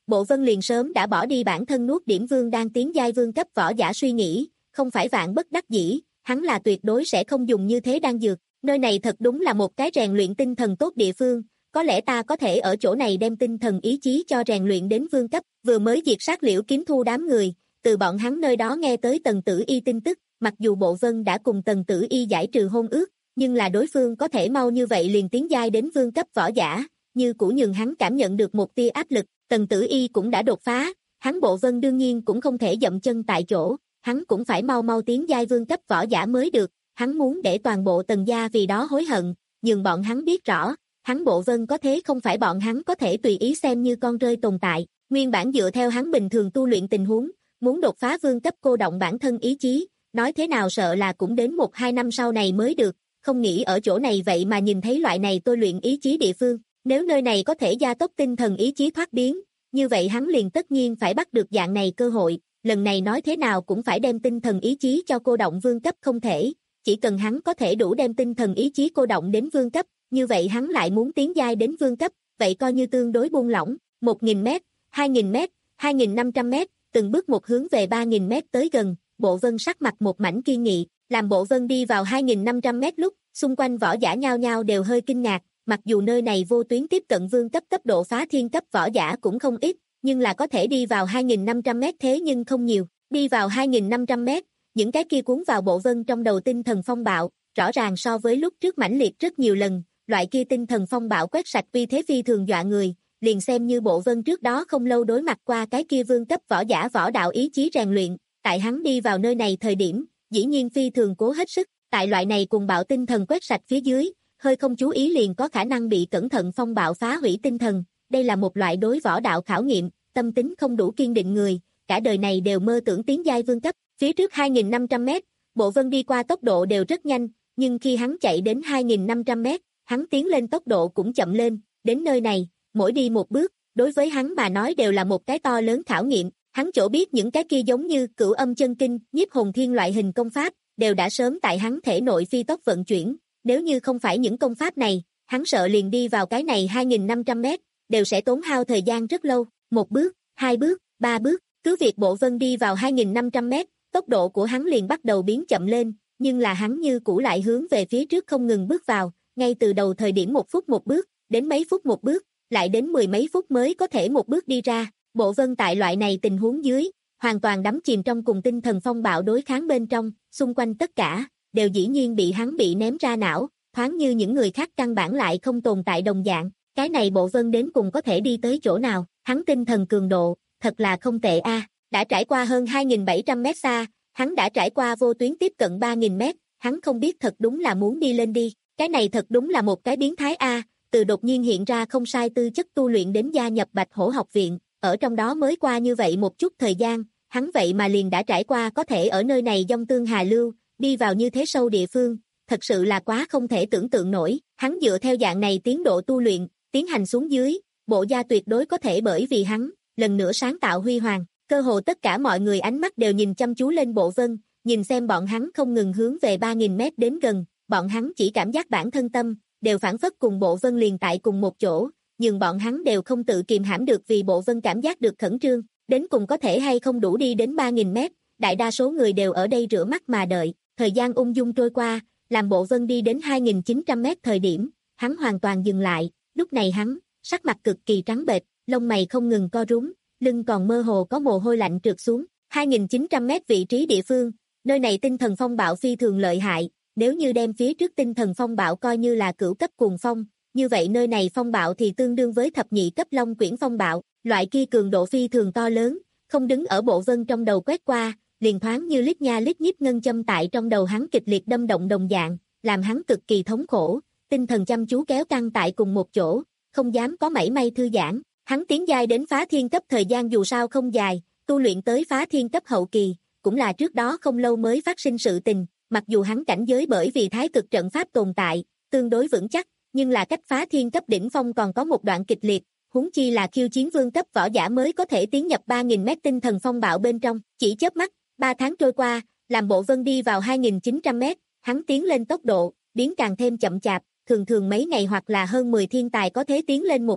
Bộ Vân liền sớm đã bỏ đi bản thân nuốt điểm vương đang tiến giai vương cấp võ giả suy nghĩ, không phải vạn bất đắc dĩ, hắn là tuyệt đối sẽ không dùng như thế đan dược, nơi này thật đúng là một cái rèn luyện tinh thần tốt địa phương, có lẽ ta có thể ở chỗ này đem tinh thần ý chí cho rèn luyện đến vương cấp, vừa mới diệt sát Liễu Kiếm Thu đám người, từ bọn hắn nơi đó nghe tới Tần Tử Y tin tức, mặc dù Bộ Vân đã cùng Tần Tử Y giải trừ hôn ước, nhưng là đối phương có thể mau như vậy liền tiến giai đến vương cấp võ giả, như cũ nhường hắn cảm nhận được một tia áp lực, Tần Tử Y cũng đã đột phá, hắn Bộ Vân đương nhiên cũng không thể dậm chân tại chỗ, hắn cũng phải mau mau tiến giai vương cấp võ giả mới được, hắn muốn để toàn bộ Tần gia vì đó hối hận, nhường bọn hắn biết rõ, hắn Bộ Vân có thế không phải bọn hắn có thể tùy ý xem như con rơi tồn tại, nguyên bản dựa theo hắn bình thường tu luyện tình huống, muốn đột phá vương cấp cô động bản thân ý chí, nói thế nào sợ là cũng đến một hai năm sau này mới được, không nghĩ ở chỗ này vậy mà nhìn thấy loại này tôi luyện ý chí địa phương, nếu nơi này có thể gia tốc tinh thần ý chí thoát biến, như vậy hắn liền tất nhiên phải bắt được dạng này cơ hội, lần này nói thế nào cũng phải đem tinh thần ý chí cho cô động vương cấp không thể, chỉ cần hắn có thể đủ đem tinh thần ý chí cô động đến vương cấp, như vậy hắn lại muốn tiến giai đến vương cấp, vậy coi như tương đối buông lỏng, một nghìn mét, hai nghìn mét, hai nghìn năm trăm mét, từng bước một hướng về ba nghìn mét tới gần, Bộ Vân sắc mặt một mảnh kiên nghị, làm Bộ Vân đi vào hai nghìn năm trăm mét lúc, xung quanh võ giả nhao nhao đều hơi kinh ngạc, mặc dù nơi này vô tuyến tiếp cận vương cấp tốc độ phá thiên cấp võ giả cũng không ít, nhưng là có thể đi vào hai nghìn năm trăm mét thế nhưng không nhiều, đi vào hai nghìn năm trăm mét, những cái kia cuốn vào Bộ Vân trong đầu tinh thần phong bạo, rõ ràng so với lúc trước mãnh liệt rất nhiều lần, loại kia tinh thần phong bạo quét sạch uy thế phi thường dọa người, liền xem như Bộ Vân trước đó không lâu đối mặt qua cái kia vương cấp võ giả võ đạo ý chí rèn luyện, tại hắn đi vào nơi này thời điểm, dĩ nhiên phi thường cố hết sức, tại loại này cùng bạo tinh thần quét sạch phía dưới, hơi không chú ý liền có khả năng bị cẩn thận phong bạo phá hủy tinh thần, đây là một loại đối võ đạo khảo nghiệm, tâm tính không đủ kiên định người, cả đời này đều mơ tưởng tiến giai vương cấp, phía trước hai nghìn năm trăm mét, Bộ Vân đi qua tốc độ đều rất nhanh, nhưng khi hắn chạy đến hai nghìn năm trăm mét, hắn tiến lên tốc độ cũng chậm lên, đến nơi này, mỗi đi một bước, đối với hắn mà nói đều là một cái to lớn khảo nghiệm, hắn chỗ biết những cái kia giống như Cửu Âm Chân Kinh, Nhiếp Hồn Thiên loại hình công pháp, đều đã sớm tại hắn thể nội phi tốc vận chuyển, nếu như không phải những công pháp này, hắn sợ liền đi vào cái này hai nghìn năm trăm mét, đều sẽ tốn hao thời gian rất lâu, một bước, hai bước, ba bước, cứ việc Bộ Vân đi vào hai nghìn năm trăm mét, tốc độ của hắn liền bắt đầu biến chậm lên, nhưng là hắn như cũ lại hướng về phía trước không ngừng bước vào, ngay từ đầu thời điểm một phút một bước, đến mấy phút một bước, lại đến mười mấy phút mới có thể một bước đi ra, Bộ Vân tại loại này tình huống dưới, hoàn toàn đắm chìm trong cùng tinh thần phong bạo đối kháng bên trong, xung quanh tất cả, đều dĩ nhiên bị hắn bị ném ra não, thoáng như những người khác căn bản lại không tồn tại đồng dạng, cái này Bộ Vân đến cùng có thể đi tới chỗ nào, hắn tinh thần cường độ, thật là không tệ a, đã trải qua hơn hai nghìn bảy trăm mét xa, hắn đã trải qua vô tuyến tiếp cận ba nghìn mét, hắn không biết thật đúng là muốn đi lên đi, cái này thật đúng là một cái biến thái a, từ đột nhiên hiện ra không sai tư chất tu luyện đến gia nhập Bạch Hổ học viện, ở trong đó mới qua như vậy một chút thời gian, hắn vậy mà liền đã trải qua có thể ở nơi này dông tương hà lưu, đi vào như thế sâu địa phương, thật sự là quá không thể tưởng tượng nổi, hắn dựa theo dạng này tiến độ tu luyện, tiến hành xuống dưới, Bộ gia tuyệt đối có thể bởi vì hắn, lần nữa sáng tạo huy hoàng, cơ hồ tất cả mọi người ánh mắt đều nhìn chăm chú lên Bộ Vân, nhìn xem bọn hắn không ngừng hướng về ba nghìn mét đến gần, bọn hắn chỉ cảm giác bản thân tâm, đều phản phất cùng Bộ Vân liền tại cùng một chỗ, nhưng bọn hắn đều không tự kiềm hãm được vì Bộ Vân cảm giác được khẩn trương, đến cùng có thể hay không đủ đi đến ba nghìn mét, đại đa số người đều ở đây rửa mắt mà đợi, thời gian ung dung trôi qua, làm Bộ Vân đi đến hai nghìn chín trăm mét thời điểm, hắn hoàn toàn dừng lại, lúc này hắn, sắc mặt cực kỳ trắng bệch, lông mày không ngừng co rúm, lưng còn mơ hồ có mồ hôi lạnh trượt xuống, hai nghìn chín trăm mét vị trí địa phương, nơi này tinh thần phong bạo phi thường lợi hại, nếu như đem phía trước tinh thần phong bạo coi như là cửu cấp cuồng phong, như vậy nơi này phong bạo thì tương đương với thập nhị cấp long quyển phong bạo, loại kia cường độ phi thường to lớn, không đứng ở Bộ Vân trong đầu quét qua, liền thoáng như lít nha lít nhít ngân châm tại trong đầu hắn kịch liệt đâm động đồng dạng, làm hắn cực kỳ thống khổ, tinh thần chăm chú kéo căng tại cùng một chỗ, không dám có mảy may thư giãn, hắn tiến giai đến phá thiên cấp thời gian dù sao không dài, tu luyện tới phá thiên cấp hậu kỳ, cũng là trước đó không lâu mới phát sinh sự tình, mặc dù hắn cảnh giới bởi vì thái cực trận pháp tồn tại, tương đối vững chắc, nhưng là cách phá thiên cấp đỉnh phong còn có một đoạn kịch liệt, huống chi là khiêu chiến vương cấp võ giả mới có thể tiến nhập ba nghìn mét tinh thần phong bạo bên trong, chỉ chớp mắt, ba tháng trôi qua, làm Bộ Vân đi vào hai nghìn chín trăm mét, hắn tiến lên tốc độ, biến càng thêm chậm chạp, thường thường mấy ngày hoặc là hơn mười thiên tài có thể tiến lên một bước,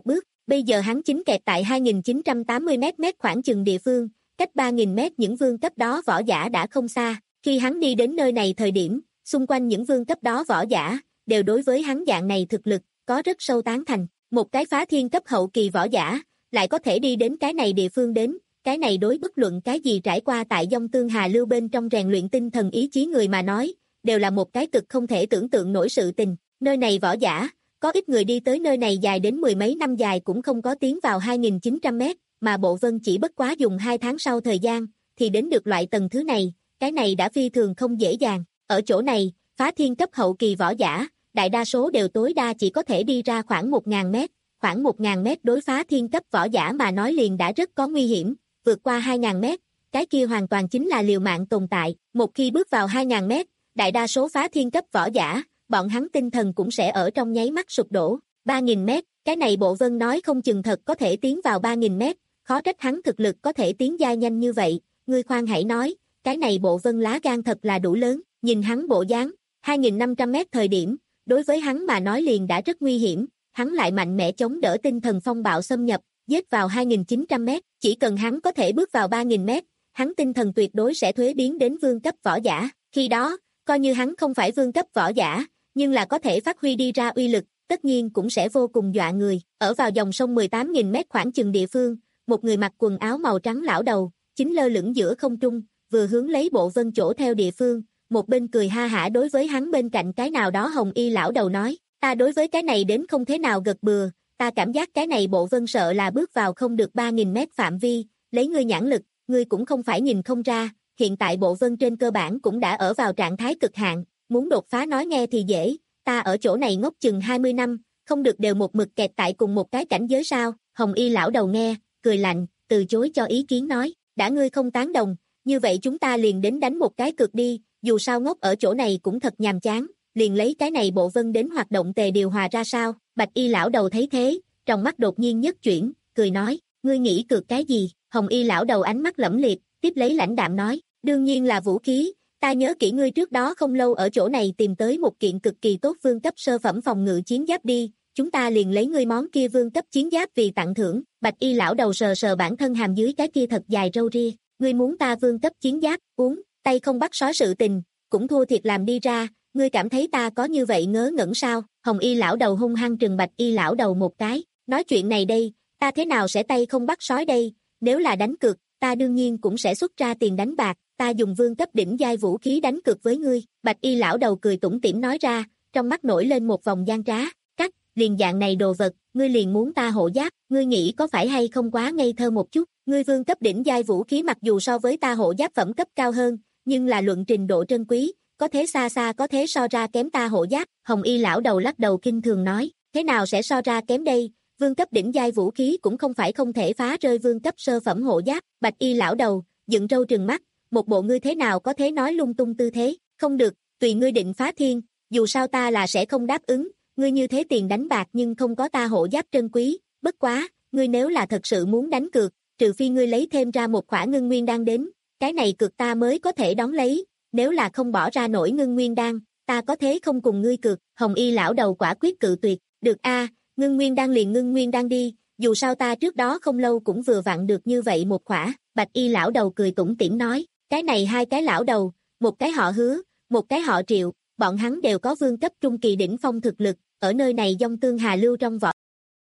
Bây giờ hắn chính kẹt tại hai nghìn chín trăm tám mươi mét mét khoảng chừng địa phương, cách ba nghìn mét những vương cấp đó võ giả đã không xa. Khi hắn đi đến nơi này thời điểm, xung quanh những vương cấp đó võ giả, đều đối với hắn dạng này thực lực, có rất sâu tán thành. Một cái phá thiên cấp hậu kỳ võ giả, lại có thể đi đến cái này địa phương đến, cái này đối bất luận cái gì trải qua tại Dông Tương Hà Lưu bên trong rèn luyện tinh thần ý chí người mà nói, đều là một cái cực không thể tưởng tượng nổi sự tình. Nơi này võ giả, có ít người đi tới nơi này dài đến mười mấy năm dài cũng không có tiến vào hai nghìn chín trăm mét, mà Bộ Vân chỉ bất quá dùng hai tháng sau thời gian, thì đến được loại tầng thứ này, cái này đã phi thường không dễ dàng. Ở chỗ này, phá thiên cấp hậu kỳ võ giả, đại đa số đều tối đa chỉ có thể đi ra khoảng một nghìn mét, khoảng một nghìn mét đối phá thiên cấp võ giả mà nói liền đã rất có nguy hiểm, vượt qua hai nghìn mét, cái kia hoàn toàn chính là liều mạng tồn tại. Một khi bước vào hai nghìn mét, đại đa số phá thiên cấp võ giả, bọn hắn tinh thần cũng sẽ ở trong nháy mắt sụp đổ. ba nghìn mét, cái này Bộ Vân nói không chừng thật có thể tiến vào ba nghìn mét, khó trách hắn thực lực có thể tiến giai nhanh như vậy. Ngươi khoan hãy nói, cái này Bộ Vân lá gan thật là đủ lớn, nhìn hắn bộ dáng, hai nghìn năm trăm mét thời điểm, đối với hắn mà nói liền đã rất nguy hiểm, hắn lại mạnh mẽ chống đỡ tinh thần phong bạo xâm nhập, giết vào hai nghìn chín trăm mét, chỉ cần hắn có thể bước vào ba nghìn mét, hắn tinh thần tuyệt đối sẽ thuế biến đến vương cấp võ giả, khi đó, coi như hắn không phải vương cấp võ giả, nhưng là có thể phát huy đi ra uy lực, tất nhiên cũng sẽ vô cùng dọa người. Ở vào dòng sông mười tám nghìn mét khoảng chừng địa phương, một người mặc quần áo màu trắng lão đầu, chính lơ lửng giữa không trung, vừa hướng lấy Bộ Vân chỗ theo địa phương, một bên cười ha hả đối với hắn bên cạnh cái nào đó hồng y lão đầu nói, ta đối với cái này đến không thế nào gật bừa, ta cảm giác cái này Bộ Vân sợ là bước vào không được ba nghìn mét phạm vi, lấy ngươi nhãn lực, ngươi cũng không phải nhìn không ra, hiện tại Bộ Vân trên cơ bản cũng đã ở vào trạng thái cực hạn, muốn đột phá nói nghe thì dễ, ta ở chỗ này ngốc chừng hai mươi năm, không được đều một mực kẹt tại cùng một cái cảnh giới sao? Hồng y lão đầu nghe, cười lạnh, từ chối cho ý kiến nói, đã ngươi không tán đồng, như vậy chúng ta liền đến đánh một cái cược đi, dù sao ngốc ở chỗ này cũng thật nhàm chán, liền lấy cái này Bộ Vân đến hoạt động tề điều hòa ra sao? Bạch y lão đầu thấy thế, trong mắt đột nhiên nhất chuyển, cười nói, ngươi nghĩ cược cái gì? Hồng y lão đầu ánh mắt lẫm liệt, tiếp lấy lãnh đạm nói, đương nhiên là vũ khí, ta nhớ kỹ ngươi trước đó không lâu ở chỗ này tìm tới một kiện cực kỳ tốt vương cấp sơ phẩm phòng ngự chiến giáp đi, chúng ta liền lấy ngươi món kia vương cấp chiến giáp vì tặng thưởng. Bạch y lão đầu sờ sờ bản thân hàm dưới cái kia thật dài râu ria, ngươi muốn ta vương cấp chiến giáp, uống, tay không bắt sói sự tình, cũng thua thiệt làm đi ra, ngươi cảm thấy ta có như vậy ngớ ngẩn sao? Hồng y lão đầu hung hăng trừng bạch y lão đầu một cái, nói chuyện này đây, ta thế nào sẽ tay không bắt sói đây, nếu là đánh cược, ta đương nhiên cũng sẽ xuất ra tiền đánh bạc, ta dùng vương cấp đỉnh giai vũ khí đánh cược với ngươi. Bạch y lão đầu cười tủm tỉm nói ra, trong mắt nổi lên một vòng gian trá, cắt, liền dạng này đồ vật, ngươi liền muốn ta hộ giáp, ngươi nghĩ có phải hay không quá ngây thơ một chút, ngươi vương cấp đỉnh giai vũ khí mặc dù so với ta hộ giáp phẩm cấp cao hơn, nhưng là luận trình độ trân quý, có thế xa xa có thế so ra kém ta hộ giáp. Hồng y lão đầu lắc đầu kinh thường nói, thế nào sẽ so ra kém đây, vương cấp đỉnh giai vũ khí cũng không phải không thể phá rơi vương cấp sơ phẩm hộ giáp. Bạch y lão đầu, dựng râu trừng mắt, một bộ ngươi thế nào có thế nói lung tung tư thế, không được, tùy ngươi định phá thiên, dù sao ta là sẽ không đáp ứng, ngươi như thế tiền đánh bạc nhưng không có ta hộ giáp trân quý, bất quá, ngươi nếu là thật sự muốn đánh cược, trừ phi ngươi lấy thêm ra một khỏa ngưng nguyên đan đến, cái này cược ta mới có thể đón lấy, nếu là không bỏ ra nổi ngưng nguyên đan, ta có thế không cùng ngươi cược. Hồng y lão đầu quả quyết cự tuyệt, được a, ngưng nguyên đan liền ngưng nguyên đan đi, dù sao ta trước đó không lâu cũng vừa vặn được như vậy một khỏa. Bạch y lão đầu cười tủm tỉm nói, cái này hai cái lão đầu, một cái họ Hứa, một cái họ Triệu, bọn hắn đều có vương cấp trung kỳ đỉnh phong thực lực, ở nơi này Dông Tương Hà Lưu trong võ.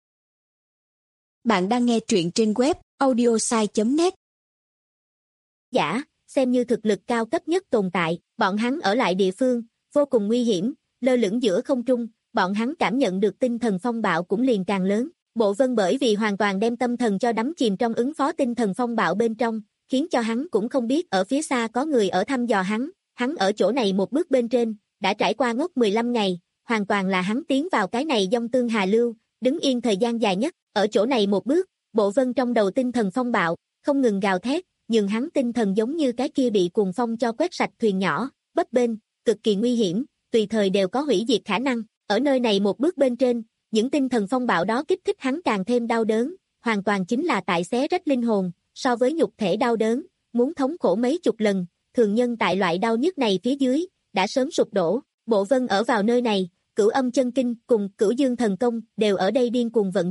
Bạn đang nghe truyện trên web audiosai chấm net. Giả, xem như thực lực cao cấp nhất tồn tại, bọn hắn ở lại địa phương, vô cùng nguy hiểm, lơ lửng giữa không trung, bọn hắn cảm nhận được tinh thần phong bạo cũng liền càng lớn. Bộ Vân bởi vì hoàn toàn đem tâm thần cho đắm chìm trong ứng phó tinh thần phong bạo bên trong, khiến cho hắn cũng không biết ở phía xa có người ở thăm dò hắn, hắn ở chỗ này một bước bên trên, đã trải qua ngốc mười lăm ngày, hoàn toàn là hắn tiến vào cái này Dông Tương Hà Lưu, đứng yên thời gian dài nhất, ở chỗ này một bước, Bộ Vân trong đầu tinh thần phong bạo, không ngừng gào thét, nhưng hắn tinh thần giống như cái kia bị cuồng phong cho quét sạch thuyền nhỏ, bấp bênh, cực kỳ nguy hiểm, tùy thời đều có hủy diệt khả năng, ở nơi này một bước bên trên, những tinh thần phong bạo đó kích thích hắn càng thêm đau đớn, hoàn toàn chính là tại xé rách linh hồn, so với nhục thể đau đớn, muốn thống khổ mấy chục lần, thường nhân tại loại đau nhức này phía dưới, đã sớm sụp đổ. Bộ Vân ở vào nơi này, Cửu Âm chân kinh cùng Cửu Dương thần công đều ở đây điên cuồng vận chuyển,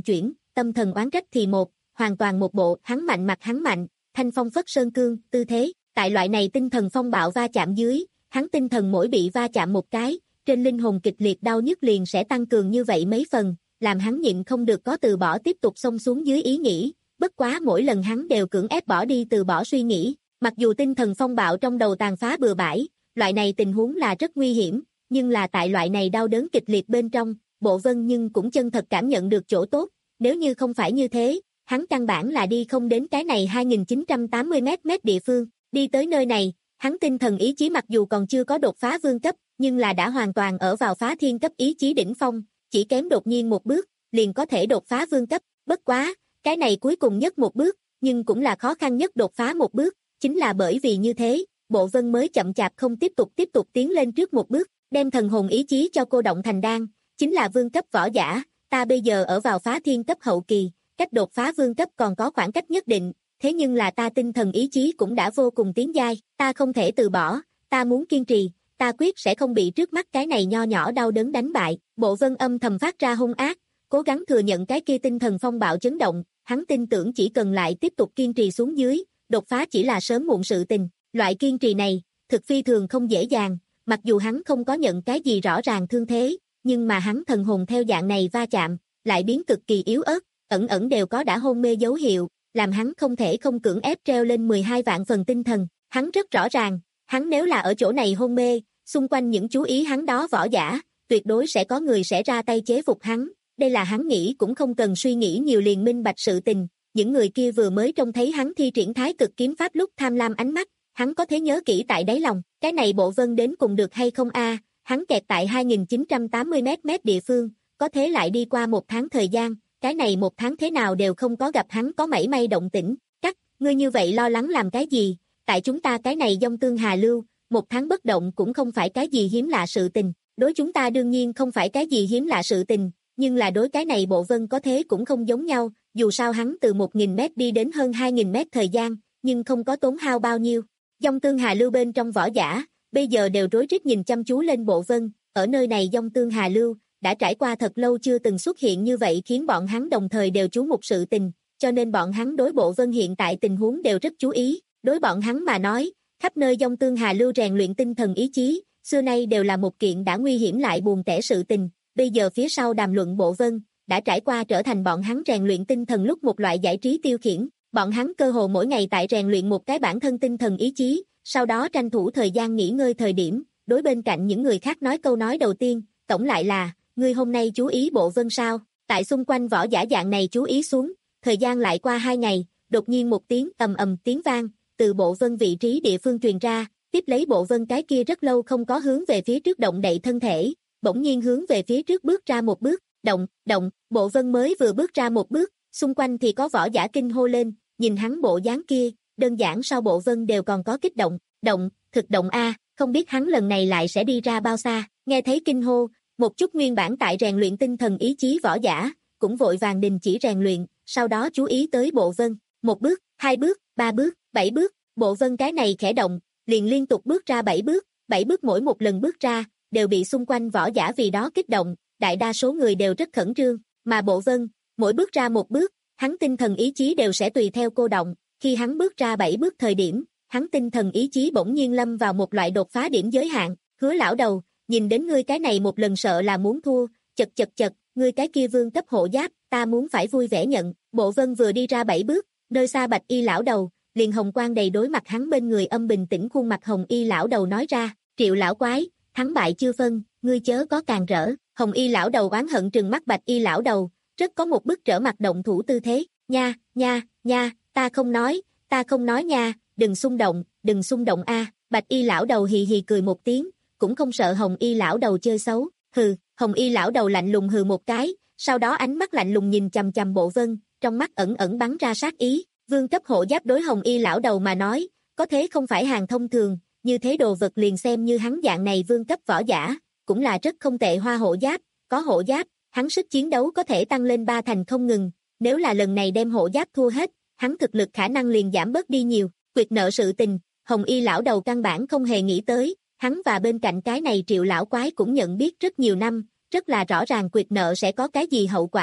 tâm thần oán trách thì một, hoàn toàn một bộ, hắn mạnh mặt hắn mạnh, thanh phong phất sơn cương, tư thế, tại loại này tinh thần phong bạo va chạm dưới, hắn tinh thần mỗi bị va chạm một cái, trên linh hồn kịch liệt đau nhức liền sẽ tăng cường như vậy mấy phần, làm hắn nhịn không được có từ bỏ tiếp tục xông xuống dưới ý nghĩ, bất quá mỗi lần hắn đều cưỡng ép bỏ đi từ bỏ suy nghĩ, mặc dù tinh thần phong bạo trong đầu tàn phá bừa bãi, loại này tình huống là rất nguy hiểm, nhưng là tại loại này đau đớn kịch liệt bên trong, Bộ Vân nhưng cũng chân thật cảm nhận được chỗ tốt, nếu như không phải như thế, hắn căn bản là đi không đến cái này hai nghìn chín trăm tám mươi mét mét địa phương, đi tới nơi này, hắn tinh thần ý chí mặc dù còn chưa có đột phá vương cấp, nhưng là đã hoàn toàn ở vào phá thiên cấp ý chí đỉnh phong, chỉ kém đột nhiên một bước, liền có thể đột phá vương cấp, bất quá, cái này cuối cùng nhất một bước, nhưng cũng là khó khăn nhất đột phá một bước, chính là bởi vì như thế, Bộ Vân mới chậm chạp không tiếp tục tiếp tục tiến lên trước một bước, đem thần hồn ý chí cho cô động thành đan, chính là vương cấp võ giả, ta bây giờ ở vào phá thiên cấp hậu kỳ, cách đột phá vương cấp còn có khoảng cách nhất định, thế nhưng là ta tinh thần ý chí cũng đã vô cùng tiến giai, ta không thể từ bỏ, ta muốn kiên trì, ta quyết sẽ không bị trước mắt cái này nho nhỏ đau đớn đánh bại, Bộ Vân âm thầm phát ra hung ác, cố gắng thừa nhận cái kia tinh thần phong bạo chấn động, hắn tin tưởng chỉ cần lại tiếp tục kiên trì xuống dưới, đột phá chỉ là sớm muộn sự tình, loại kiên trì này, thực phi thường không dễ dàng, mặc dù hắn không có nhận cái gì rõ ràng thương thế, nhưng mà hắn thần hồn theo dạng này va chạm, lại biến cực kỳ yếu ớt, ẩn ẩn đều có đã hôn mê dấu hiệu, làm hắn không thể không cưỡng ép treo lên mười hai vạn phần tinh thần, hắn rất rõ ràng, hắn nếu là ở chỗ này hôn mê, xung quanh những chú ý hắn đó võ giả, tuyệt đối sẽ có người sẽ ra tay chế phục hắn, đây là hắn nghĩ cũng không cần suy nghĩ nhiều liền minh bạch sự tình, những người kia vừa mới trông thấy hắn thi triển thái cực kiếm pháp lúc tham lam ánh mắt, hắn có thể nhớ kỹ tại đáy lòng, cái này Bộ Vân đến cùng được hay không a? Hắn kẹt tại hai nghìn chín trăm tám mươi mét mét địa phương, có thế lại đi qua một tháng thời gian, cái này một tháng thế nào đều không có gặp hắn có mảy may động tĩnh, cắt, ngươi như vậy lo lắng làm cái gì, tại chúng ta cái này dông tương hà lưu, một tháng bất động cũng không phải cái gì hiếm lạ sự tình, đối chúng ta đương nhiên không phải cái gì hiếm lạ sự tình, nhưng là đối cái này Bộ Vân có thế cũng không giống nhau, dù sao hắn từ một nghìn mét đi đến hơn hai nghìn mét thời gian, nhưng không có tốn hao bao nhiêu. Dông tương hà lưu bên trong võ giả, bây giờ đều rối rít nhìn chăm chú lên Bộ Vân, ở nơi này dông tương hà lưu, đã trải qua thật lâu chưa từng xuất hiện như vậy khiến bọn hắn đồng thời đều chú mục sự tình, cho nên bọn hắn đối Bộ Vân hiện tại tình huống đều rất chú ý, đối bọn hắn mà nói, khắp nơi dông tương hà lưu rèn luyện tinh thần ý chí, xưa nay đều là một kiện đã nguy hiểm lại buồn tẻ sự tình, bây giờ phía sau đàm luận Bộ Vân, đã trải qua trở thành bọn hắn rèn luyện tinh thần lúc một loại giải trí tiêu khiển, bọn hắn cơ hồ mỗi ngày tại rèn luyện một cái bản thân tinh thần ý chí, sau đó tranh thủ thời gian nghỉ ngơi thời điểm, đối bên cạnh những người khác nói câu nói đầu tiên, tổng lại là, ngươi hôm nay chú ý Bộ Vân sao, tại xung quanh võ giả dạng này chú ý xuống, thời gian lại qua hai ngày, đột nhiên một tiếng ầm ầm tiếng vang, từ Bộ Vân vị trí địa phương truyền ra, tiếp lấy Bộ Vân cái kia rất lâu không có hướng về phía trước động đậy thân thể, bỗng nhiên hướng về phía trước bước ra một bước, động, động, Bộ Vân mới vừa bước ra một bước, xung quanh thì có võ giả kinh hô lên, nhìn hắn bộ dáng kia, đơn giản sau Bộ Vân đều còn có kích động, động, thực động a, không biết hắn lần này lại sẽ đi ra bao xa, nghe thấy kinh hô, một chút nguyên bản tại rèn luyện tinh thần ý chí võ giả, cũng vội vàng đình chỉ rèn luyện, sau đó chú ý tới Bộ Vân, một bước, hai bước, ba bước, bảy bước, Bộ Vân cái này khẽ động, liền liên tục bước ra bảy bước, bảy bước mỗi một lần bước ra, đều bị xung quanh võ giả vì đó kích động, đại đa số người đều rất khẩn trương, mà Bộ Vân, mỗi bước ra một bước, hắn tinh thần ý chí đều sẽ tùy theo cô động, khi hắn bước ra bảy bước thời điểm, hắn tinh thần ý chí bỗng nhiên lâm vào một loại đột phá điểm giới hạn, Hứa lão đầu, nhìn đến ngươi cái này một lần sợ là muốn thua, chật chật chật, ngươi cái kia vương cấp hộ giáp, ta muốn phải vui vẻ nhận, Bộ Vân vừa đi ra bảy bước, nơi xa Bạch Y lão đầu, liền hồng quang đầy đối mặt hắn bên người âm bình tĩnh khuôn mặt Hồng Y lão đầu nói ra, Triệu lão quái, thắng bại chưa phân, ngươi chớ có càng rỡ, Hồng Y lão đầu oán hận trừng mắt Bạch Y lão đầu, rất có một bức trở mặt động thủ tư thế, nha, nha, nha, ta không nói, ta không nói nha, đừng xung động, đừng xung động a. Bạch Y lão đầu hì hì cười một tiếng, cũng không sợ Hồng Y lão đầu chơi xấu, hừ, Hồng Y lão đầu lạnh lùng hừ một cái, sau đó ánh mắt lạnh lùng nhìn chằm chằm Bộ Vân, trong mắt ẩn ẩn bắn ra sát ý, vương cấp hộ giáp đối Hồng Y lão đầu mà nói, có thế không phải hàng thông thường, như thế đồ vật liền xem như hắn dạng này vương cấp võ giả, cũng là rất không tệ hoa hộ giáp, có hộ giáp, hắn sức chiến đấu có thể tăng lên ba thành không ngừng, nếu là lần này đem hộ giáp thua hết, hắn thực lực khả năng liền giảm bớt đi nhiều, quyệt nợ sự tình, Hồng Y lão đầu căn bản không hề nghĩ tới, hắn và bên cạnh cái này Triệu lão quái cũng nhận biết rất nhiều năm, rất là rõ ràng quyệt nợ sẽ có cái gì hậu quả,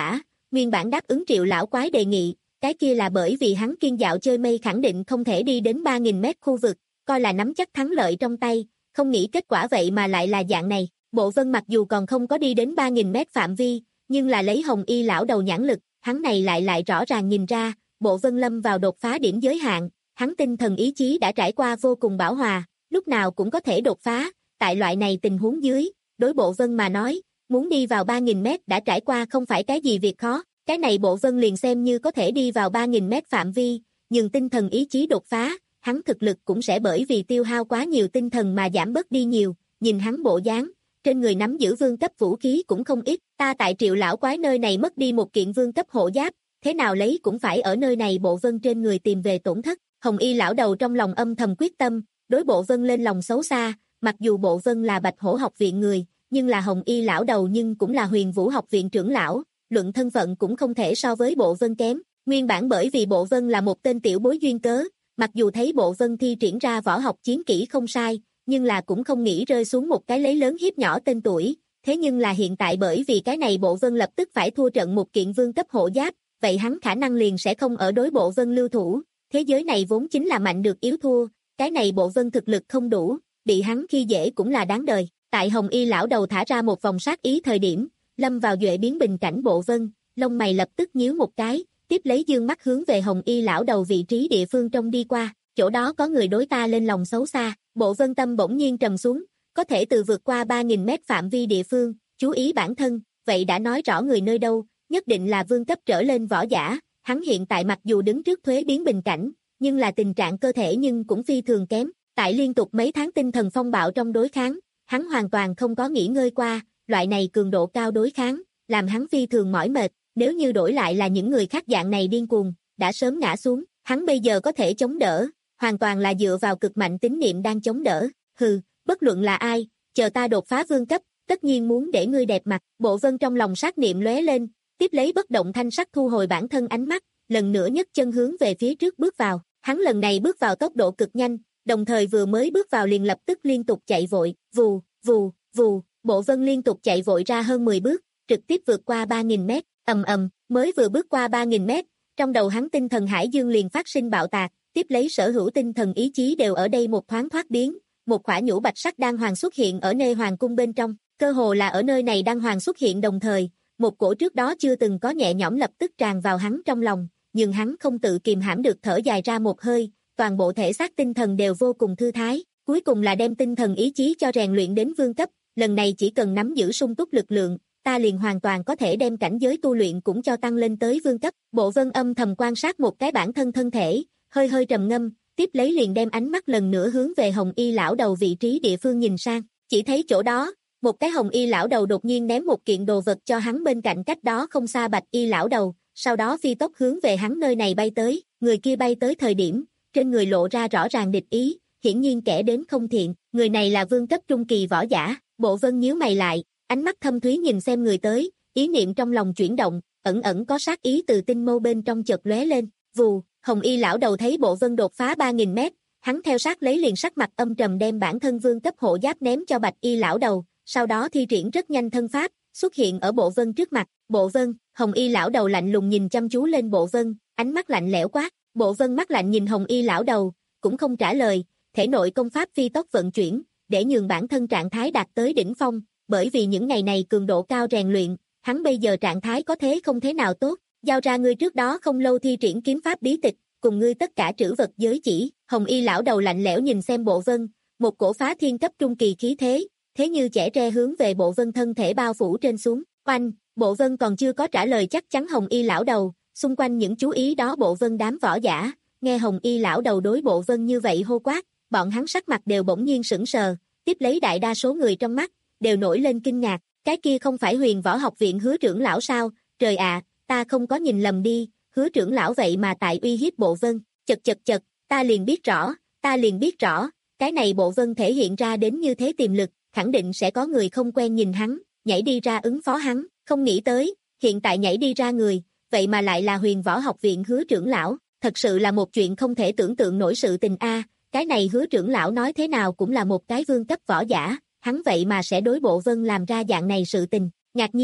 nguyên bản đáp ứng Triệu lão quái đề nghị, cái kia là bởi vì hắn kiên dạo chơi mây khẳng định không thể đi đến ba nghìn mét khu vực, coi là nắm chắc thắng lợi trong tay, không nghĩ kết quả vậy mà lại là dạng này. Bộ Vân mặc dù còn không có đi đến ba nghìn mét phạm vi, nhưng là lấy Hồng Y lão đầu nhãn lực, hắn này lại lại rõ ràng nhìn ra, Bộ Vân lâm vào đột phá điểm giới hạn, hắn tinh thần ý chí đã trải qua vô cùng bảo hòa, lúc nào cũng có thể đột phá, tại loại này tình huống dưới, đối Bộ Vân mà nói, muốn đi vào ba nghìn mét đã trải qua không phải cái gì việc khó, cái này Bộ Vân liền xem như có thể đi vào ba nghìn mét phạm vi, nhưng tinh thần ý chí đột phá, hắn thực lực cũng sẽ bởi vì tiêu hao quá nhiều tinh thần mà giảm bớt đi nhiều, nhìn hắn bộ dáng, trên người nắm giữ vương cấp vũ khí cũng không ít, ta tại Triệu lão quái nơi này mất đi một kiện vương cấp hộ giáp, thế nào lấy cũng phải ở nơi này Bộ Vân trên người tìm về tổn thất. Hồng Y lão đầu trong lòng âm thầm quyết tâm, đối Bộ Vân lên lòng xấu xa, mặc dù Bộ Vân là Bạch Hổ học viện người, nhưng là Hồng Y lão đầu nhưng cũng là Huyền Vũ học viện trưởng lão, luận thân phận cũng không thể so với Bộ Vân kém, nguyên bản bởi vì Bộ Vân là một tên tiểu bối duyên cớ, mặc dù thấy Bộ Vân thi triển ra võ học chiến kỹ không sai, nhưng là cũng không nghĩ rơi xuống một cái lấy lớn hiếp nhỏ tên tuổi, thế nhưng là hiện tại bởi vì cái này Bộ Vân lập tức phải thua trận một kiện vương cấp hộ giáp, vậy hắn khả năng liền sẽ không ở đối Bộ Vân lưu thủ, thế giới này vốn chính là mạnh được yếu thua, cái này Bộ Vân thực lực không đủ, bị hắn khi dễ cũng là đáng đời. Tại Hồng Y lão đầu thả ra một vòng sát ý thời điểm, lâm vào duệ biến bình cảnh Bộ Vân, lông mày lập tức nhíu một cái, tiếp lấy dương mắt hướng về Hồng Y lão đầu vị trí địa phương trong đi qua, chỗ đó có người đối ta lên lòng xấu xa, Bộ Vân tâm bỗng nhiên trầm xuống, có thể từ vượt qua ba nghìn mét phạm vi địa phương, chú ý bản thân, vậy đã nói rõ người nơi đâu, nhất định là vương cấp trở lên võ giả, hắn hiện tại mặc dù đứng trước thuế biến bình cảnh, nhưng là tình trạng cơ thể nhưng cũng phi thường kém, tại liên tục mấy tháng tinh thần phong bạo trong đối kháng, hắn hoàn toàn không có nghỉ ngơi qua, loại này cường độ cao đối kháng, làm hắn phi thường mỏi mệt, nếu như đổi lại là những người khác dạng này điên cuồng, đã sớm ngã xuống, hắn bây giờ có thể chống đỡ, hoàn toàn là dựa vào cực mạnh tín niệm đang chống đỡ, hừ, bất luận là ai, chờ ta đột phá vương cấp, tất nhiên muốn để ngươi đẹp mặt, Bộ Vân trong lòng sát niệm lóe lên, tiếp lấy bất động thanh sắc thu hồi bản thân ánh mắt, lần nữa nhấc chân hướng về phía trước bước vào, hắn lần này bước vào tốc độ cực nhanh, đồng thời vừa mới bước vào liền lập tức liên tục chạy vội, vù, vù, vù, Bộ Vân liên tục chạy vội ra hơn mười bước, trực tiếp vượt qua ba nghìn mét, ầm ầm, mới vừa bước qua ba nghìn mét, trong đầu hắn tinh thần hải dương liền phát sinh bạo tạc, tiếp lấy sở hữu tinh thần ý chí đều ở đây một thoáng thoát biến, một khỏa nhũ bạch sắc đan hoàng xuất hiện ở nơi hoàng cung bên trong, cơ hồ là ở nơi này đan hoàng xuất hiện đồng thời, một cổ trước đó chưa từng có nhẹ nhõm lập tức tràn vào hắn trong lòng, nhưng hắn không tự kìm hãm được thở dài ra một hơi, toàn bộ thể xác tinh thần đều vô cùng thư thái, cuối cùng là đem tinh thần ý chí cho rèn luyện đến vương cấp, lần này chỉ cần nắm giữ sung túc lực lượng, ta liền hoàn toàn có thể đem cảnh giới tu luyện cũng cho tăng lên tới vương cấp. Bộ Vân âm thầm quan sát một cái bản thân thân thể, hơi hơi trầm ngâm, tiếp lấy liền đem ánh mắt lần nữa hướng về Hồng Y lão đầu vị trí địa phương nhìn sang, chỉ thấy chỗ đó, một cái Hồng Y lão đầu đột nhiên ném một kiện đồ vật cho hắn bên cạnh cách đó không xa Bạch Y lão đầu, sau đó phi tốc hướng về hắn nơi này bay tới, người kia bay tới thời điểm, trên người lộ ra rõ ràng địch ý, hiển nhiên kẻ đến không thiện, người này là vương cấp trung kỳ võ giả. Bộ Vân nhíu mày lại, ánh mắt thâm thúy nhìn xem người tới, ý niệm trong lòng chuyển động, ẩn ẩn có sát ý từ tinh mâu bên trong chợt lóe lên, vù, Hồng Y lão đầu thấy Bộ Vân đột phá ba nghìn mét, hắn theo sát lấy liền sắc mặt âm trầm đem bản thân vương cấp hộ giáp ném cho Bạch Y lão đầu, sau đó thi triển rất nhanh thân pháp, xuất hiện ở Bộ Vân trước mặt, Bộ Vân, Hồng Y lão đầu lạnh lùng nhìn chăm chú lên Bộ Vân, ánh mắt lạnh lẽo quát, Bộ Vân mắt lạnh nhìn Hồng Y lão đầu, cũng không trả lời, thể nội công pháp phi tốc vận chuyển, để nhường bản thân trạng thái đạt tới đỉnh phong, bởi vì những ngày này cường độ cao rèn luyện, hắn bây giờ trạng thái có thế không thế nào tốt, giao ra ngươi trước đó không lâu thi triển kiếm pháp bí tịch, cùng ngươi tất cả trữ vật giới chỉ, Hồng Y lão đầu lạnh lẽo nhìn xem Bộ Vân, một cổ phá thiên cấp trung kỳ khí thế, thế như chẻ tre hướng về Bộ Vân thân thể bao phủ trên xuống, oanh, Bộ Vân còn chưa có trả lời chắc chắn Hồng Y lão đầu, xung quanh những chú ý đó Bộ Vân đám võ giả, nghe Hồng Y lão đầu đối Bộ Vân như vậy hô quát, bọn hắn sắc mặt đều bỗng nhiên sững sờ, tiếp lấy đại đa số người trong mắt, đều nổi lên kinh ngạc, cái kia không phải Huyền Võ học viện Hứa trưởng lão sao, trời ạ, ta không có nhìn lầm đi, Hứa trưởng lão vậy mà tại uy hiếp Bộ Vân, chật chật chật, ta liền biết rõ, ta liền biết rõ, cái này Bộ Vân thể hiện ra đến như thế tiềm lực, khẳng định sẽ có người không quen nhìn hắn, nhảy đi ra ứng phó hắn, không nghĩ tới, hiện tại nhảy đi ra người, vậy mà lại là Huyền Võ học viện Hứa trưởng lão, thật sự là một chuyện không thể tưởng tượng nổi sự tình a, cái này Hứa trưởng lão nói thế nào cũng là một cái vương cấp võ giả, hắn vậy mà sẽ đối Bộ Vân làm ra dạng này sự tình, ngạc nhiên,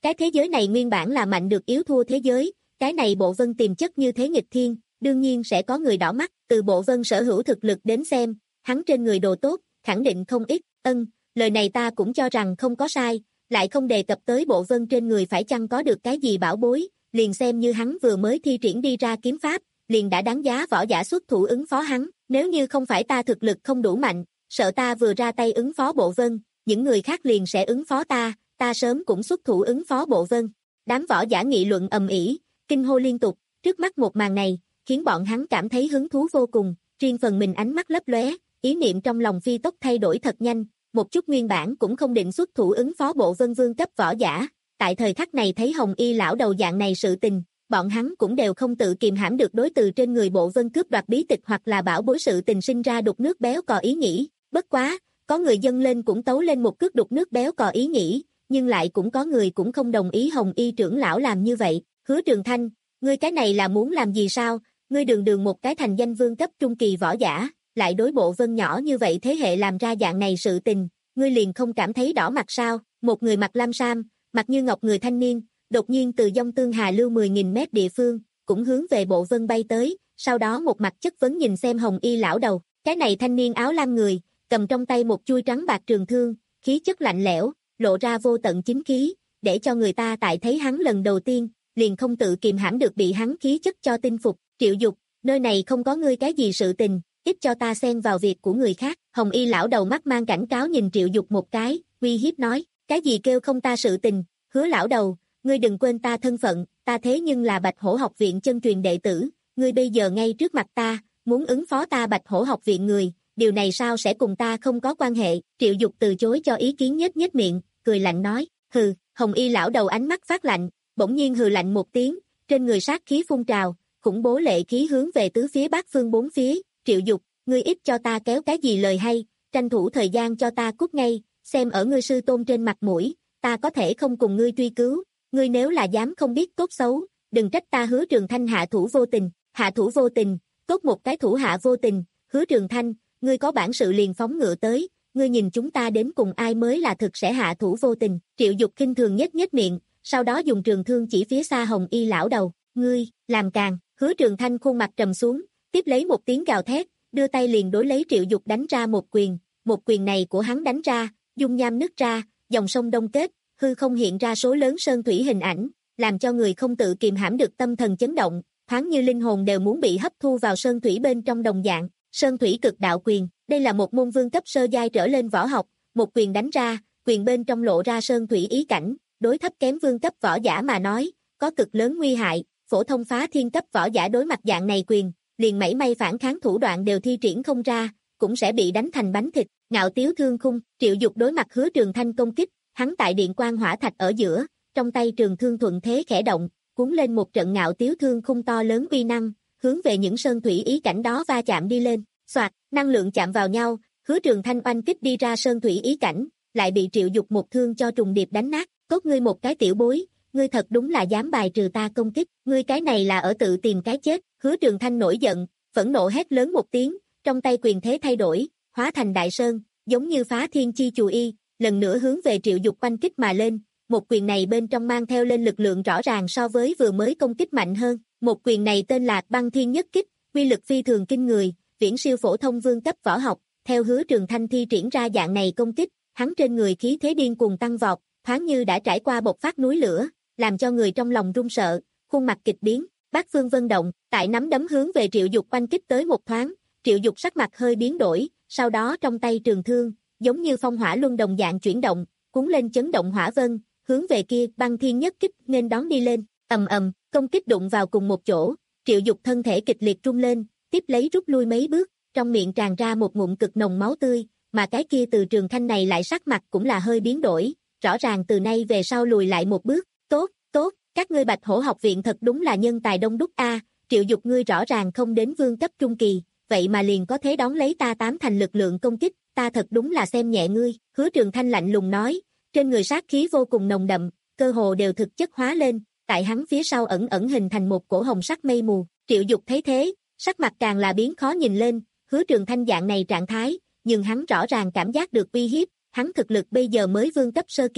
Cái thế giới này nguyên bản là mạnh được yếu thua thế giới, cái này bộ vân tiềm chất như thế nghịch thiên, đương nhiên sẽ có người đỏ mắt, từ bộ vân sở hữu thực lực đến xem, hắn trên người đồ tốt, khẳng định không ít, ân, lời này ta cũng cho rằng không có sai, lại không đề cập tới bộ vân trên người phải chăng có được cái gì bảo bối, liền xem như hắn vừa mới thi triển đi ra kiếm pháp, liền đã đáng giá võ giả xuất thủ ứng phó hắn, nếu như không phải ta thực lực không đủ mạnh, sợ ta vừa ra tay ứng phó bộ vân, những người khác liền sẽ ứng phó ta, ta sớm cũng xuất thủ ứng phó bộ vân. Đám võ giả nghị luận ầm ĩ, kinh hô liên tục, trước mắt một màn này, khiến bọn hắn cảm thấy hứng thú vô cùng, riêng phần mình ánh mắt lấp lóe, ý niệm trong lòng phi tốc thay đổi thật nhanh, một chút nguyên bản cũng không định xuất thủ ứng phó bộ vân vương cấp võ giả, tại thời khắc này thấy Hồng Y lão đầu dạng này sự tình, bọn hắn cũng đều không tự kiềm hãm được đối từ trên người bộ vân cướp đoạt bí tịch hoặc là bảo bối sự tình sinh ra đục nước béo cò ý nghĩ, bất quá, có người dâng lên cũng tấu lên một cước đục nước béo cò ý nghĩ, nhưng lại cũng có người cũng không đồng ý Hồng Y trưởng lão làm như vậy, Hứa Trường Thanh, ngươi cái này là muốn làm gì sao, ngươi đường đường một cái thành danh vương cấp trung kỳ võ giả, lại đối bộ vân nhỏ như vậy thế hệ làm ra dạng này sự tình, ngươi liền không cảm thấy đỏ mặt sao, một người mặc lam sam, mặt như ngọc người thanh niên, đột nhiên từ dông tương hà lưu mười nghìn mét địa phương, cũng hướng về bộ vân bay tới, sau đó một mặt chất vấn nhìn xem Hồng Y lão đầu, cái này thanh niên áo lam người, cầm trong tay một chuôi trắng bạc trường thương, khí chất lạnh lẽo, lộ ra vô tận chính khí, để cho người ta tại thấy hắn lần đầu tiên, liền không tự kiềm hãm được bị hắn khí chất cho tinh phục, Triệu Dục, nơi này không có ngươi cái gì sự tình, ít cho ta xen vào việc của người khác, Hồng Y lão đầu mắt mang cảnh cáo nhìn Triệu Dục một cái, uy hiếp nói, cái gì kêu không ta sự tình, Hứa lão đầu, ngươi đừng quên ta thân phận, ta thế nhưng là Bạch Hổ học viện chân truyền đệ tử, ngươi bây giờ ngay trước mặt ta, muốn ứng phó ta Bạch Hổ học viện người, điều này sao sẽ cùng ta không có quan hệ, Triệu Dục từ chối cho ý kiến nhếch nhếch miệng, cười lạnh nói, hừ, Hồng Y lão đầu ánh mắt phát lạnh, bỗng nhiên hừ lạnh một tiếng, trên người sát khí phun trào, khủng bố lệ khí hướng về tứ phía bát phương bốn phía, Triệu Dục, ngươi ít cho ta kéo cái gì lời hay, tranh thủ thời gian cho ta cút ngay, xem ở ngươi sư tôn trên mặt mũi, ta có thể không cùng ngươi truy cứu, ngươi nếu là dám không biết tốt xấu, đừng trách ta Hứa Trường Thanh hạ thủ vô tình, hạ thủ vô tình, tốt một cái thủ hạ vô tình, Hứa Trường Thanh, ngươi có bản sự liền phóng ngựa tới, ngươi nhìn chúng ta đến cùng ai mới là thực sẽ hạ thủ vô tình, Triệu Dục khinh thường nhếch nhếch miệng, sau đó dùng trường thương chỉ phía xa Hồng Y lão đầu, ngươi, làm càng, Hứa Trường Thanh khuôn mặt trầm xuống, tiếp lấy một tiếng gào thét, đưa tay liền đối lấy Triệu Dục đánh ra một quyền, một quyền này của hắn đánh ra, dung nham nứt ra, dòng sông đông kết, hư không hiện ra số lớn sơn thủy hình ảnh, làm cho người không tự kiềm hãm được tâm thần chấn động, thoáng như linh hồn đều muốn bị hấp thu vào sơn thủy bên trong đồng dạng, sơn thủy cực đạo quyền, đây là một môn vương cấp sơ giai trở lên võ học, một quyền đánh ra, quyền bên trong lộ ra sơn thủy ý cảnh, đối thấp kém vương cấp võ giả mà nói, có cực lớn nguy hại, phổ thông phá thiên cấp võ giả đối mặt dạng này quyền, liền mảy may phản kháng thủ đoạn đều thi triển không ra, cũng sẽ bị đánh thành bánh thịt, ngạo tiếu thương khung, Triệu Dục đối mặt Hứa Trường Thanh công kích, hắn tại điện quang hỏa thạch ở giữa, trong tay trường thương thuận thế khẽ động, cuốn lên một trận ngạo tiếu thương khung to lớn uy năng, hướng về những sơn thủy ý cảnh đó va chạm đi lên, xoạt, năng lượng chạm vào nhau, Hứa Trường Thanh oanh kích đi ra sơn thủy ý cảnh, lại bị Triệu Dục một thương cho trùng điệp đánh nát, tốt ngươi một cái tiểu bối, ngươi thật đúng là dám bài trừ ta công kích, ngươi cái này là ở tự tìm cái chết, Hứa Trường Thanh nổi giận, phẫn nộ hét lớn một tiếng, trong tay quyền thế thay đổi, hóa thành đại sơn, giống như phá thiên chi chù y, lần nữa hướng về Triệu Dục oanh kích mà lên, một quyền này bên trong mang theo lên lực lượng rõ ràng so với vừa mới công kích mạnh hơn, một quyền này tên là Băng Thiên Nhất Kích, uy lực phi thường kinh người, viễn siêu phổ thông vương cấp võ học, theo Hứa Trường Thanh thi triển ra dạng này công kích, hắn trên người khí thế điên cuồng tăng vọt, thoáng như đã trải qua bộc phát núi lửa, làm cho người trong lòng run sợ, khuôn mặt kịch biến, bát phương vân động, tại nắm đấm hướng về Triệu Dục oanh kích tới một thoáng, Triệu Dục sắc mặt hơi biến đổi, sau đó trong tay trường thương, giống như phong hỏa luân đồng dạng chuyển động, cuốn lên chấn động hỏa vân, hướng về kia Băng Thiên Nhất Kích nên đón đi lên, ầm ầm, công kích đụng vào cùng một chỗ, Triệu Dục thân thể kịch liệt rung lên, tiếp lấy rút lui mấy bước, trong miệng tràn ra một ngụm cực nồng máu tươi, mà cái kia Từ Trường Thanh này lại sắc mặt cũng là hơi biến đổi, rõ ràng từ nay về sau lùi lại một bước, tốt, tốt, các ngươi Bạch Hổ học viện thật đúng là nhân tài đông đúc a, Triệu Dục ngươi rõ ràng không đến vương cấp trung kỳ, vậy mà liền có thế đón lấy ta tám thành lực lượng công kích, ta thật đúng là xem nhẹ ngươi, Hứa Trường Thanh lạnh lùng nói, trên người sát khí vô cùng nồng đậm, cơ hồ đều thực chất hóa lên, tại hắn phía sau ẩn ẩn hình thành một cổ hồng sắc mây mù, Triệu Dục thấy thế, sắc mặt càng là biến khó nhìn lên, Hứa Trường Thanh dạng này trạng thái, nhưng hắn rõ ràng cảm giác được uy hiếp, hắn thực lực bây giờ mới vương cấp sơ kỳ,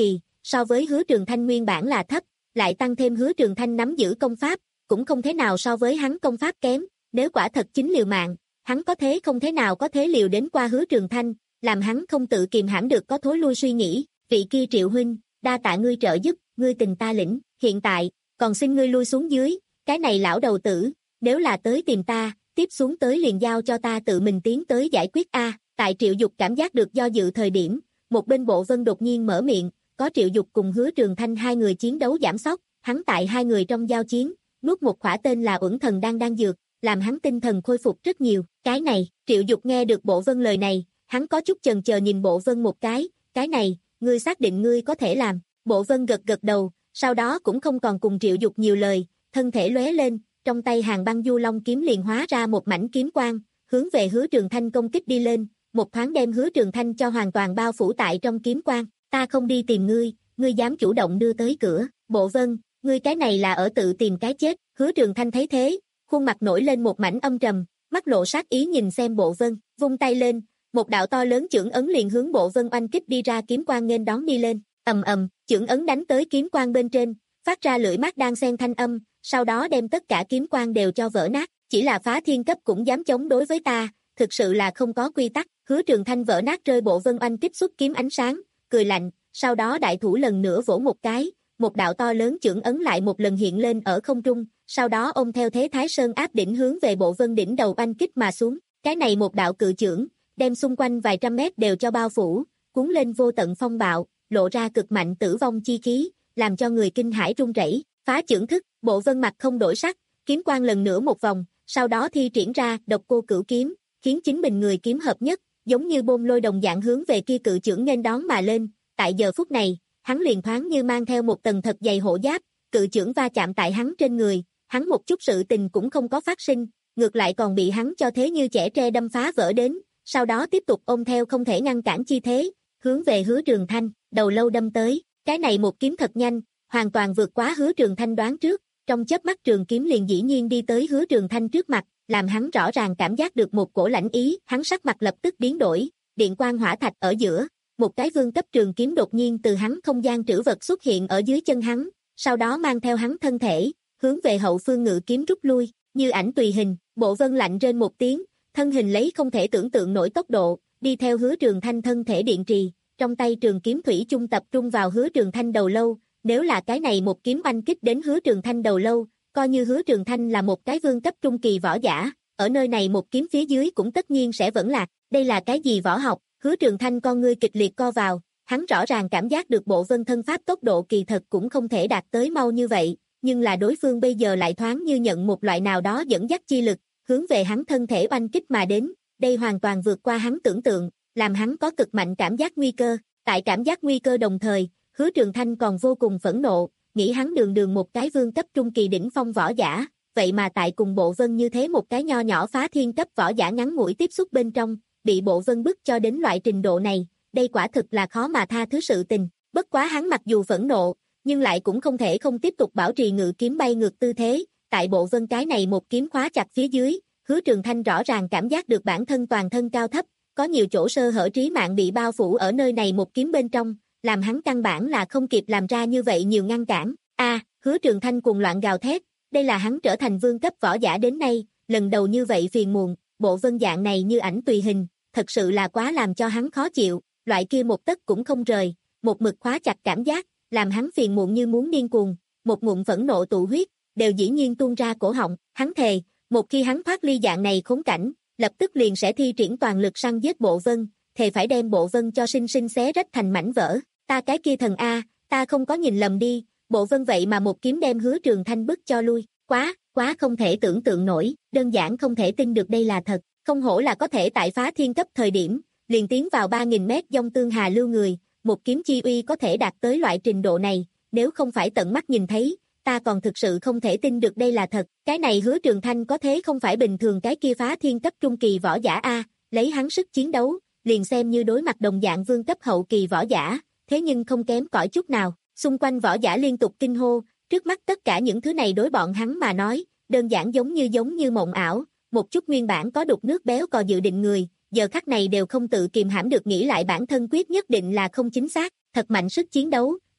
so với Hứa Trường Thanh nguyên bản là thấp, lại tăng thêm Hứa Trường Thanh nắm giữ công pháp, cũng không thế nào so với hắn công pháp kém, nếu quả thật chính liều mạng, hắn có thế không thế nào có thế liều đến qua Hứa Trường Thanh, làm hắn không tự kìm hãm được có thối lui suy nghĩ, vị kia Triệu huynh, đa tạ ngươi trợ giúp, ngươi tình ta lĩnh, hiện tại, còn xin ngươi lui xuống dưới, cái này lão đầu tử, nếu là tới tìm ta, tiếp xuống tới liền giao cho ta tự mình tiến tới giải quyết a. Tại Triệu Dục cảm giác được do dự thời điểm, một bên Bộ Vân đột nhiên mở miệng, có Triệu Dục cùng Hứa Trường Thanh hai người chiến đấu giảm sóc, hắn tại hai người trong giao chiến, nuốt một khỏa tên là Uẩn Thần Đan đan dược, làm hắn tinh thần khôi phục rất nhiều, cái này, Triệu Dục nghe được Bộ Vân lời này, hắn có chút chần chờ nhìn Bộ Vân một cái, cái này, ngươi xác định ngươi có thể làm, Bộ Vân gật gật đầu, sau đó cũng không còn cùng Triệu Dục nhiều lời, thân thể lóe lên, trong tay Hàng Băng Du Long kiếm liền hóa ra một mảnh kiếm quang, hướng về Hứa Trường Thanh công kích đi lên, một thoáng đem Hứa Trường Thanh cho hoàn toàn bao phủ tại trong kiếm quang, ta không đi tìm ngươi, ngươi dám chủ động đưa tới cửa, Bộ Vân, ngươi cái này là ở tự tìm cái chết, Hứa Trường Thanh thấy thế, khuôn mặt nổi lên một mảnh âm trầm, mắt lộ sát ý nhìn xem Bộ Vân, vung tay lên, một đạo to lớn chưởng ấn liền hướng Bộ Vân oanh kích đi ra kiếm quang nghênh đón đi lên, ầm ầm, chưởng ấn đánh tới kiếm quang bên trên, phát ra lưỡi mắt đang xen thanh âm, sau đó đem tất cả kiếm quang đều cho vỡ nát, chỉ là phá thiên cấp cũng dám chống đối với ta, thực sự là không có quy tắc, Hứa Trường Thanh vỡ nát rơi Bộ Vân oanh kích xuất kiếm ánh sáng, cười lạnh, sau đó đại thủ lần nữa vỗ một cái, một đạo to lớn chưởng ấn lại một lần hiện lên ở không trung, sau đó ôm theo thế Thái Sơn áp đỉnh hướng về Bộ Vân đỉnh đầu oanh kích mà xuống, cái này một đạo cự chưởng, đem xung quanh vài trăm mét đều cho bao phủ, cuốn lên vô tận phong bạo, lộ ra cực mạnh tử vong chi khí, làm cho người kinh hãi run rẩy. Phá chưởng thức, Bộ Vân mặt không đổi sắc, kiếm quang lần nữa một vòng, sau đó thi triển ra Độc Cô Cửu kiếm, khiến chính mình người kiếm hợp nhất, giống như bom lôi đồng dạng hướng về kia cự chưởng nghênh đón mà lên. Tại giờ phút này, hắn liền thoáng như mang theo một tầng thật dày hộ giáp, cự chưởng va chạm tại hắn trên người, hắn một chút sự tình cũng không có phát sinh, ngược lại còn bị hắn cho thế như chẻ tre đâm phá vỡ đến, sau đó tiếp tục ôm theo không thể ngăn cản chi thế, hướng về Hứa Trường Thanh, đầu lâu đâm tới, cái này một kiếm thật nhanh, hoàn toàn vượt quá Hứa Trường Thanh đoán trước, trong chớp mắt trường kiếm liền dĩ nhiên đi tới Hứa Trường Thanh trước mặt, làm hắn rõ ràng cảm giác được một cổ lãnh ý, hắn sắc mặt lập tức biến đổi, điện quang hỏa thạch ở giữa, một cái vương cấp trường kiếm đột nhiên từ hắn không gian trữ vật xuất hiện ở dưới chân hắn, sau đó mang theo hắn thân thể, hướng về hậu phương ngự kiếm rút lui, như ảnh tùy hình, Bộ Vân lạnh rên một tiếng, thân hình lấy không thể tưởng tượng nổi tốc độ, đi theo Hứa Trường Thanh thân thể điện trì, trong tay trường kiếm thủy chung tập trung vào Hứa Trường Thanh đầu lâu, nếu là cái này một kiếm oanh kích đến Hứa Trường Thanh đầu lâu, coi như Hứa Trường Thanh là một cái vương cấp trung kỳ võ giả, ở nơi này một kiếm phía dưới cũng tất nhiên sẽ vẫn lạc, đây là cái gì võ học, Hứa Trường Thanh con ngươi kịch liệt co vào, hắn rõ ràng cảm giác được Bộ Vân thân pháp tốc độ kỳ thật cũng không thể đạt tới mau như vậy, nhưng là đối phương bây giờ lại thoáng như nhận một loại nào đó dẫn dắt chi lực, hướng về hắn thân thể oanh kích mà đến, đây hoàn toàn vượt qua hắn tưởng tượng, làm hắn có cực mạnh cảm giác nguy cơ, tại cảm giác nguy cơ đồng thời, Hứa Trường Thanh còn vô cùng phẫn nộ, nghĩ hắn đường đường một cái vương cấp trung kỳ đỉnh phong võ giả, vậy mà tại cùng Bộ Vân như thế một cái nho nhỏ phá thiên cấp võ giả ngắn ngủi tiếp xúc bên trong, bị Bộ Vân bức cho đến loại trình độ này, đây quả thực là khó mà tha thứ sự tình, bất quá hắn mặc dù phẫn nộ, nhưng lại cũng không thể không tiếp tục bảo trì ngự kiếm bay ngược tư thế, tại Bộ Vân cái này một kiếm khóa chặt phía dưới, Hứa Trường Thanh rõ ràng cảm giác được bản thân toàn thân cao thấp, có nhiều chỗ sơ hở trí mạng bị bao phủ ở nơi này một kiếm bên trong, làm hắn căn bản là không kịp làm ra như vậy nhiều ngăn cản. A, à, Hứa Trường Thanh cuồng loạn gào thét, đây là hắn trở thành vương cấp võ giả đến nay, lần đầu như vậy phiền muộn, Bộ Vân dạng này như ảnh tùy hình, thật sự là quá làm cho hắn khó chịu, loại kia một tấc cũng không rời, một mực khóa chặt cảm giác, làm hắn phiền muộn như muốn điên cuồng, một ngụm phẫn nộ tụ huyết, đều dĩ nhiên tuôn ra cổ họng, hắn thề, một khi hắn thoát ly dạng này khốn cảnh, lập tức liền sẽ thi triển toàn lực săn giết Bộ Vân, thề phải đem Bộ Vân cho sinh sinh xé rách thành mảnh vỡ, ta cái kia thần A, ta không có nhìn lầm đi, Bộ Vân vậy mà một kiếm đem Hứa Trường Thanh bức cho lui, quá, quá không thể tưởng tượng nổi, đơn giản không thể tin được đây là thật, không hổ là có thể tại phá thiên cấp thời điểm, liền tiến vào ba nghìn mét dông tương hà lưu người, một kiếm chi uy có thể đạt tới loại trình độ này, nếu không phải tận mắt nhìn thấy, ta còn thực sự không thể tin được đây là thật, cái này Hứa Trường Thanh có thế không phải bình thường cái kia phá thiên cấp trung kỳ võ giả A, lấy hắn sức chiến đấu, liền xem như đối mặt đồng dạng vương cấp hậu kỳ võ giả, thế nhưng không kém cỏi chút nào, xung quanh võ giả liên tục kinh hô, trước mắt tất cả những thứ này đối bọn hắn mà nói, đơn giản giống như giống như mộng ảo, một chút nguyên bản có đục nước béo cò dự định người, giờ khắc này đều không tự kìm hãm được nghĩ lại bản thân quyết nhất định là không chính xác, thật mạnh sức chiến đấu,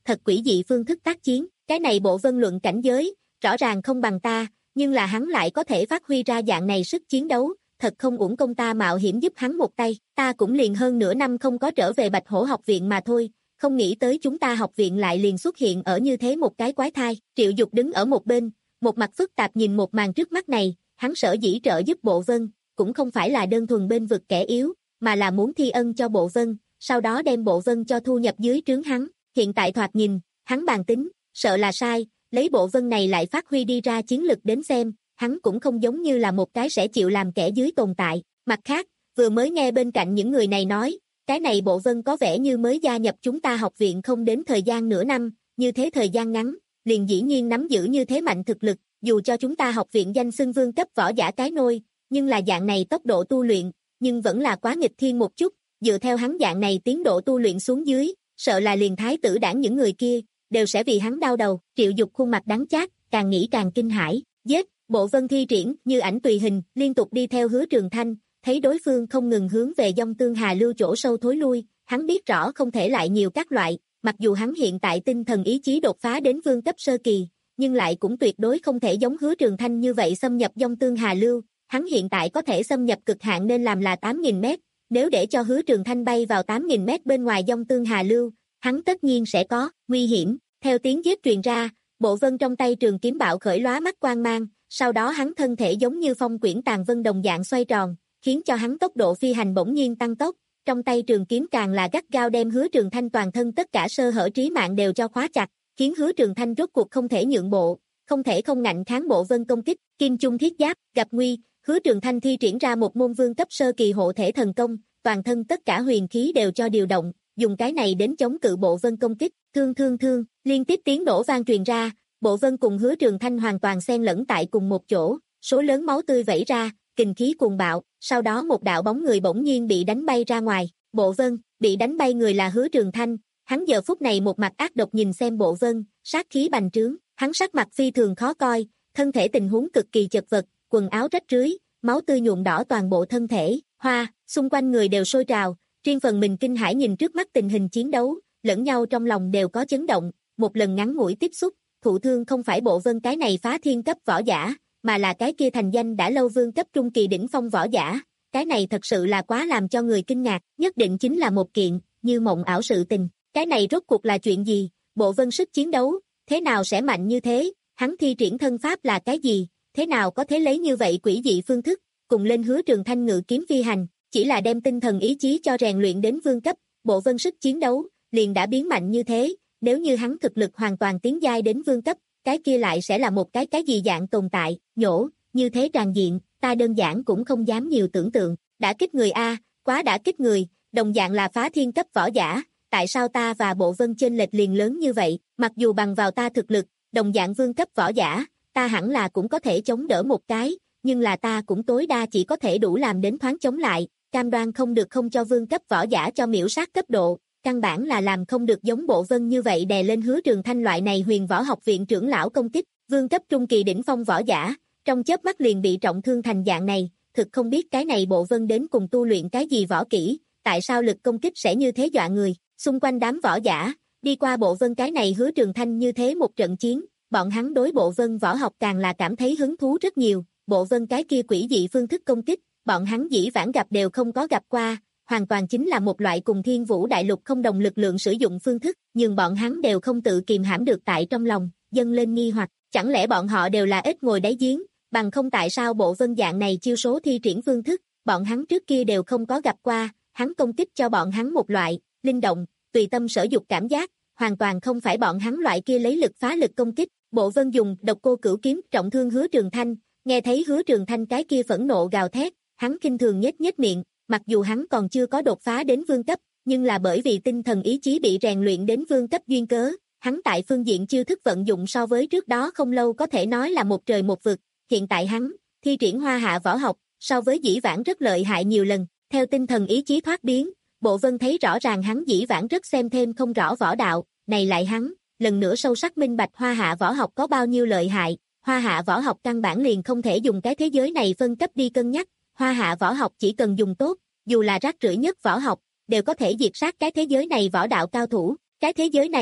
thật quỷ dị phương thức tác chiến, cái này Bộ Vân luận cảnh giới, rõ ràng không bằng ta, nhưng là hắn lại có thể phát huy ra dạng này sức chiến đấu, thật không uổng công ta mạo hiểm giúp hắn một tay, ta cũng liền hơn nửa năm không có trở về Bạch Hổ học viện mà thôi, không nghĩ tới chúng ta học viện lại liền xuất hiện ở như thế một cái quái thai. Triệu Dục đứng ở một bên, một mặt phức tạp nhìn một màn trước mắt này, hắn sở dĩ trợ giúp Bộ Vân, cũng không phải là đơn thuần bên vực kẻ yếu, mà là muốn thi ân cho Bộ Vân, sau đó đem Bộ Vân cho thu nhập dưới trướng hắn. Hiện tại thoạt nhìn, hắn bàn tính, sợ là sai, lấy Bộ Vân này lại phát huy đi ra chiến lực đến xem, hắn cũng không giống như là một cái sẽ chịu làm kẻ dưới tồn tại. Mặt khác, vừa mới nghe bên cạnh những người này nói, cái này Bộ Vân có vẻ như mới gia nhập chúng ta học viện không đến thời gian nửa năm, như thế thời gian ngắn, liền dĩ nhiên nắm giữ như thế mạnh thực lực, dù cho chúng ta học viện danh xưng vương cấp võ giả cái nôi, nhưng là dạng này tốc độ tu luyện, nhưng vẫn là quá nghịch thiên một chút, dựa theo hắn dạng này tiến độ tu luyện xuống dưới, sợ là liền thái tử đảng những người kia, đều sẽ vì hắn đau đầu. Triệu Dục khuôn mặt đắng chát, càng nghĩ càng kinh hãi, giết, Bộ Vân thi triển, như ảnh tùy hình, liên tục đi theo Hứa Trường Thanh, thấy đối phương không ngừng hướng về Dông Tương Hà Lưu chỗ sâu thối lui, hắn biết rõ không thể lại nhiều các loại, mặc dù hắn hiện tại tinh thần ý chí đột phá đến vương cấp sơ kỳ, nhưng lại cũng tuyệt đối không thể giống Hứa Trường Thanh như vậy xâm nhập Dông Tương Hà Lưu, hắn hiện tại có thể xâm nhập cực hạn nên làm là tám nghìn mét, nếu để cho Hứa Trường Thanh bay vào tám nghìn mét bên ngoài Dông Tương Hà Lưu, hắn tất nhiên sẽ có nguy hiểm. Theo tiếng giết truyền ra, Bộ Vân trong tay trường kiếm bạo khởi lóa mắt quang mang, sau đó hắn thân thể giống như phong quyển tàn vân đồng dạng xoay tròn, khiến cho hắn tốc độ phi hành bỗng nhiên tăng tốc, trong tay trường kiếm càng là gắt gao đem Hứa Trường Thanh toàn thân tất cả sơ hở trí mạng đều cho khóa chặt, khiến Hứa Trường Thanh rốt cuộc không thể nhượng bộ, không thể không ngạnh kháng Bộ Vân công kích. Kim Chung Thiết Giáp, gặp nguy, Hứa Trường Thanh thi triển ra một môn vương cấp sơ kỳ hộ thể thần công, toàn thân tất cả huyền khí đều cho điều động, dùng cái này đến chống cự Bộ Vân công kích. Thương thương thương, liên tiếp tiếng nổ vang truyền ra, Bộ Vân cùng Hứa Trường Thanh hoàn toàn xen lẫn tại cùng một chỗ, số lớn máu tươi vẩy ra, kình khí cuồng bạo, sau đó một đạo bóng người bỗng nhiên bị đánh bay ra ngoài. Bộ Vân, bị đánh bay người là Hứa Trường Thanh, hắn giờ phút này một mặt ác độc nhìn xem Bộ Vân, sát khí bành trướng, hắn sắc mặt phi thường khó coi, thân thể tình huống cực kỳ chật vật, quần áo rách rưới, máu tươi nhuộm đỏ toàn bộ thân thể. Hoa, xung quanh người đều sôi trào, riêng phần mình kinh hãi nhìn trước mắt tình hình chiến đấu, lẫn nhau trong lòng đều có chấn động, một lần ngắn ngủi tiếp xúc, thụ thương không phải Bộ Vân cái này phá thiên cấp võ giả, mà là cái kia thành danh đã lâu vương cấp trung kỳ đỉnh phong võ giả, cái này thật sự là quá làm cho người kinh ngạc, nhất định chính là một kiện, như mộng ảo sự tình, cái này rốt cuộc là chuyện gì, Bộ Vân sức chiến đấu, thế nào sẽ mạnh như thế, hắn thi triển thân pháp là cái gì, thế nào có thể lấy như vậy quỷ dị phương thức, cùng lên Hứa Trường Thanh ngự kiếm phi hành, chỉ là đem tinh thần ý chí cho rèn luyện đến vương cấp, Bộ Vân sức chiến đấu, liền đã biến mạnh như thế, nếu như hắn thực lực hoàn toàn tiến giai đến vương cấp, cái kia lại sẽ là một cái cái gì dạng tồn tại, nhổ, như thế tràn diện, ta đơn giản cũng không dám nhiều tưởng tượng, đã kích người a, quá đã kích người, đồng dạng là phá thiên cấp võ giả, tại sao ta và Bộ Vân chênh lệch liền lớn như vậy, mặc dù bằng vào ta thực lực, đồng dạng vương cấp võ giả, ta hẳn là cũng có thể chống đỡ một cái, nhưng là ta cũng tối đa chỉ có thể đủ làm đến thoáng chống lại, cam đoan không được không cho vương cấp võ giả cho miễu sát cấp độ, căn bản là làm không được giống Bộ Vân như vậy đè lên Hứa Trường Thanh loại này huyền võ học viện trưởng lão công kích, vương cấp trung kỳ đỉnh phong võ giả, trong chớp mắt liền bị trọng thương thành dạng này, thực không biết cái này Bộ Vân đến cùng tu luyện cái gì võ kỹ, tại sao lực công kích sẽ như thế dọa người, xung quanh đám võ giả, đi qua Bộ Vân cái này Hứa Trường Thanh như thế một trận chiến, bọn hắn đối Bộ Vân võ học càng là cảm thấy hứng thú rất nhiều, Bộ Vân cái kia quỷ dị phương thức công kích, bọn hắn dĩ vãng gặp đều không có gặp qua, hoàn toàn chính là một loại cùng Thiên Vũ Đại Lục không đồng lực lượng sử dụng phương thức, nhưng bọn hắn đều không tự kìm hãm được tại trong lòng, dâng lên nghi hoặc, chẳng lẽ bọn họ đều là ít ngồi đáy giếng, bằng không tại sao Bộ Vân dạng này chiêu số thi triển phương thức, bọn hắn trước kia đều không có gặp qua, hắn công kích cho bọn hắn một loại, linh động, tùy tâm sở dục cảm giác, hoàn toàn không phải bọn hắn loại kia lấy lực phá lực công kích, Bộ Vân dùng độc cô cửu kiếm trọng thương Hứa Trường Thanh, nghe thấy Hứa Trường Thanh cái kia phẫn nộ gào thét, hắn kinh thường nhếch nhếch miệng, mặc dù hắn còn chưa có đột phá đến vương cấp, nhưng là bởi vì tinh thần ý chí bị rèn luyện đến vương cấp duyên cớ, hắn tại phương diện chiêu thức vận dụng so với trước đó không lâu có thể nói là một trời một vực, hiện tại hắn thi triển hoa hạ võ học, so với dĩ vãng rất lợi hại nhiều lần, theo tinh thần ý chí thoát biến, Bộ Vân thấy rõ ràng hắn dĩ vãng rất xem thêm không rõ võ đạo, này lại hắn, lần nữa sâu sắc minh bạch hoa hạ võ học có bao nhiêu lợi hại, hoa hạ võ học căn bản liền không thể dùng cái thế giới này phân cấp đi cân nhắc, hoa hạ võ học chỉ cần dùng tốt, dù là rác rưởi nhất võ học, đều có thể diệt sát cái thế giới này võ đạo cao thủ, cái thế giới này,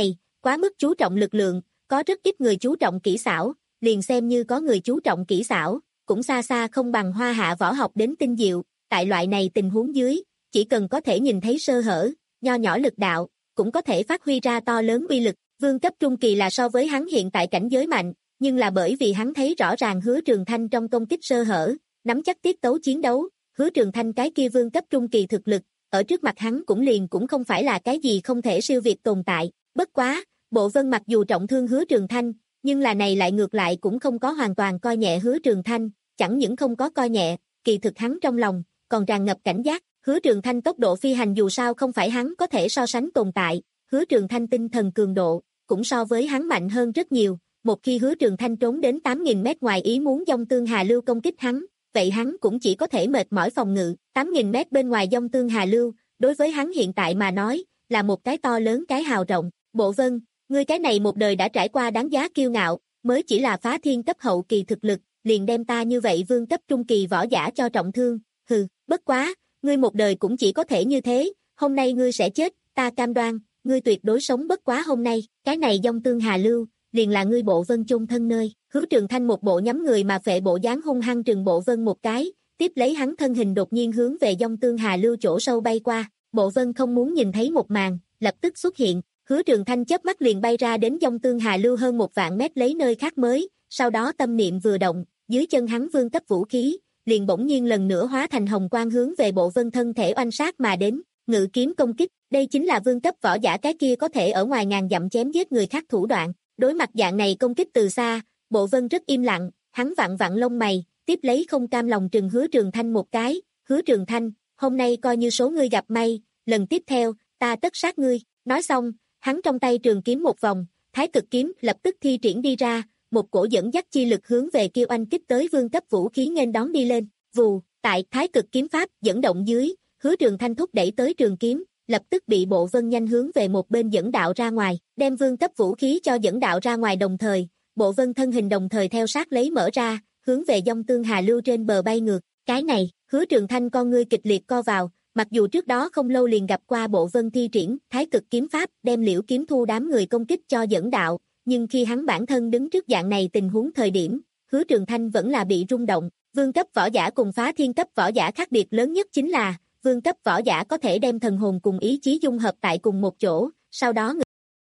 quá mức chú trọng lực lượng, có rất ít người chú trọng kỹ xảo, liền xem như có người chú trọng kỹ xảo, cũng xa xa không bằng Hoa Hạ võ học đến tinh diệu, tại loại này tình huống dưới, chỉ cần có thể nhìn thấy sơ hở, nho nhỏ lực đạo, cũng có thể phát huy ra to lớn uy lực. Vương cấp trung kỳ là so với hắn hiện tại cảnh giới mạnh, nhưng là bởi vì hắn thấy rõ ràng Hứa Trường Thanh trong công kích sơ hở, nắm chắc tiết tấu chiến đấu, Hứa Trường Thanh cái kia vương cấp trung kỳ thực lực, ở trước mặt hắn cũng liền cũng không phải là cái gì không thể siêu việt tồn tại. Bất quá, Bộ Vân mặc dù trọng thương Hứa Trường Thanh, nhưng là này lại ngược lại cũng không có hoàn toàn coi nhẹ Hứa Trường Thanh, chẳng những không có coi nhẹ, kỳ thực hắn trong lòng còn tràn ngập cảnh giác. Hứa Trường Thanh tốc độ phi hành dù sao không phải hắn có thể so sánh tồn tại, Hứa Trường Thanh tinh thần cường độ cũng so với hắn mạnh hơn rất nhiều. Một khi Hứa Trường Thanh trốn đến tám nghìn mét ngoài ý muốn Dông Tương Hà Lưu công kích hắn, vậy hắn cũng chỉ có thể mệt mỏi phòng ngự. tám nghìn mét bên ngoài Dông Tương Hà Lưu, đối với hắn hiện tại mà nói, là một cái to lớn cái hào rộng. Bộ Vân, ngươi cái này một đời đã trải qua đáng giá kiêu ngạo, mới chỉ là phá thiên cấp hậu kỳ thực lực, liền đem ta như vậy vương cấp trung kỳ võ giả cho trọng thương. Hừ, bất quá, ngươi một đời cũng chỉ có thể như thế, hôm nay ngươi sẽ chết, ta cam đoan, ngươi tuyệt đối sống bất quá hôm nay. Cái này Dông Tương Hà Lưu, liền là ngươi Bộ Vân chôn thân nơi. Hứa Trường Thanh một bộ nhắm người mà phệ bộ dáng hung hăng trừng Bộ Vân một cái, tiếp lấy hắn thân hình đột nhiên hướng về Dông Tương Hà Lưu chỗ sâu bay qua. Bộ Vân không muốn nhìn thấy một màn, lập tức xuất hiện, Hứa Trường Thanh chớp mắt liền bay ra đến Dông Tương Hà Lưu hơn một vạn mét lấy nơi khác mới, sau đó tâm niệm vừa động, dưới chân hắn vương cấp vũ khí, liền bỗng nhiên lần nữa hóa thành hồng quang hướng về Bộ Vân thân thể oanh sát mà đến, ngự kiếm công kích. Đây chính là vương cấp võ giả cái kia có thể ở ngoài ngàn dặm chém giết người khác thủ đoạn. Đối mặt dạng này công kích từ xa, Bộ Vân rất im lặng, hắn vặn vặn lông mày, tiếp lấy không cam lòng trừng Hứa Trường Thanh một cái. Hứa Trường Thanh, hôm nay coi như số ngươi gặp may, lần tiếp theo, ta tất sát ngươi. Nói xong, hắn trong tay trường kiếm một vòng, Thái Cực kiếm lập tức thi triển đi ra, một cổ dẫn dắt chi lực hướng về Kiêu Anh kích tới vương cấp vũ khí nghênh đón đi lên. Vù, tại Thái Cực kiếm pháp dẫn động dưới, Hứa Trường Thanh thúc đẩy tới trường kiếm, lập tức bị Bộ Vân nhanh hướng về một bên dẫn đạo ra ngoài, đem vương cấp vũ khí cho dẫn đạo ra ngoài đồng thời, Bộ Vân thân hình đồng thời theo sát lấy mở ra, hướng về Dông Tương Hà Lưu trên bờ bay ngược. Cái này, Hứa Trường Thanh con ngươi kịch liệt co vào, mặc dù trước đó không lâu liền gặp qua Bộ Vân thi triển Thái Cực kiếm pháp, đem Liễu Kiếm Thu đám người công kích cho dẫn đạo, nhưng khi hắn bản thân đứng trước dạng này tình huống thời điểm, Hứa Trường Thanh vẫn là bị rung động. Vương cấp võ giả cùng phá thiên cấp võ giả khác biệt lớn nhất chính là vương cấp võ giả có thể đem thần hồn cùng ý chí dung hợp tại cùng một chỗ, sau đó ngự...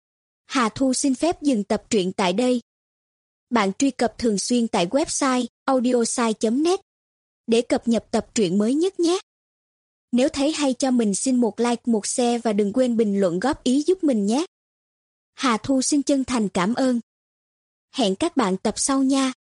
Hà Thu xin phép dừng tập truyện tại đây. Bạn truy cập thường xuyên tại website audiosai chấm net để cập nhật tập truyện mới nhất nhé. Nếu thấy hay cho mình xin một like, một share và đừng quên bình luận góp ý giúp mình nhé. Hà Thu xin chân thành cảm ơn. Hẹn các bạn tập sau nha.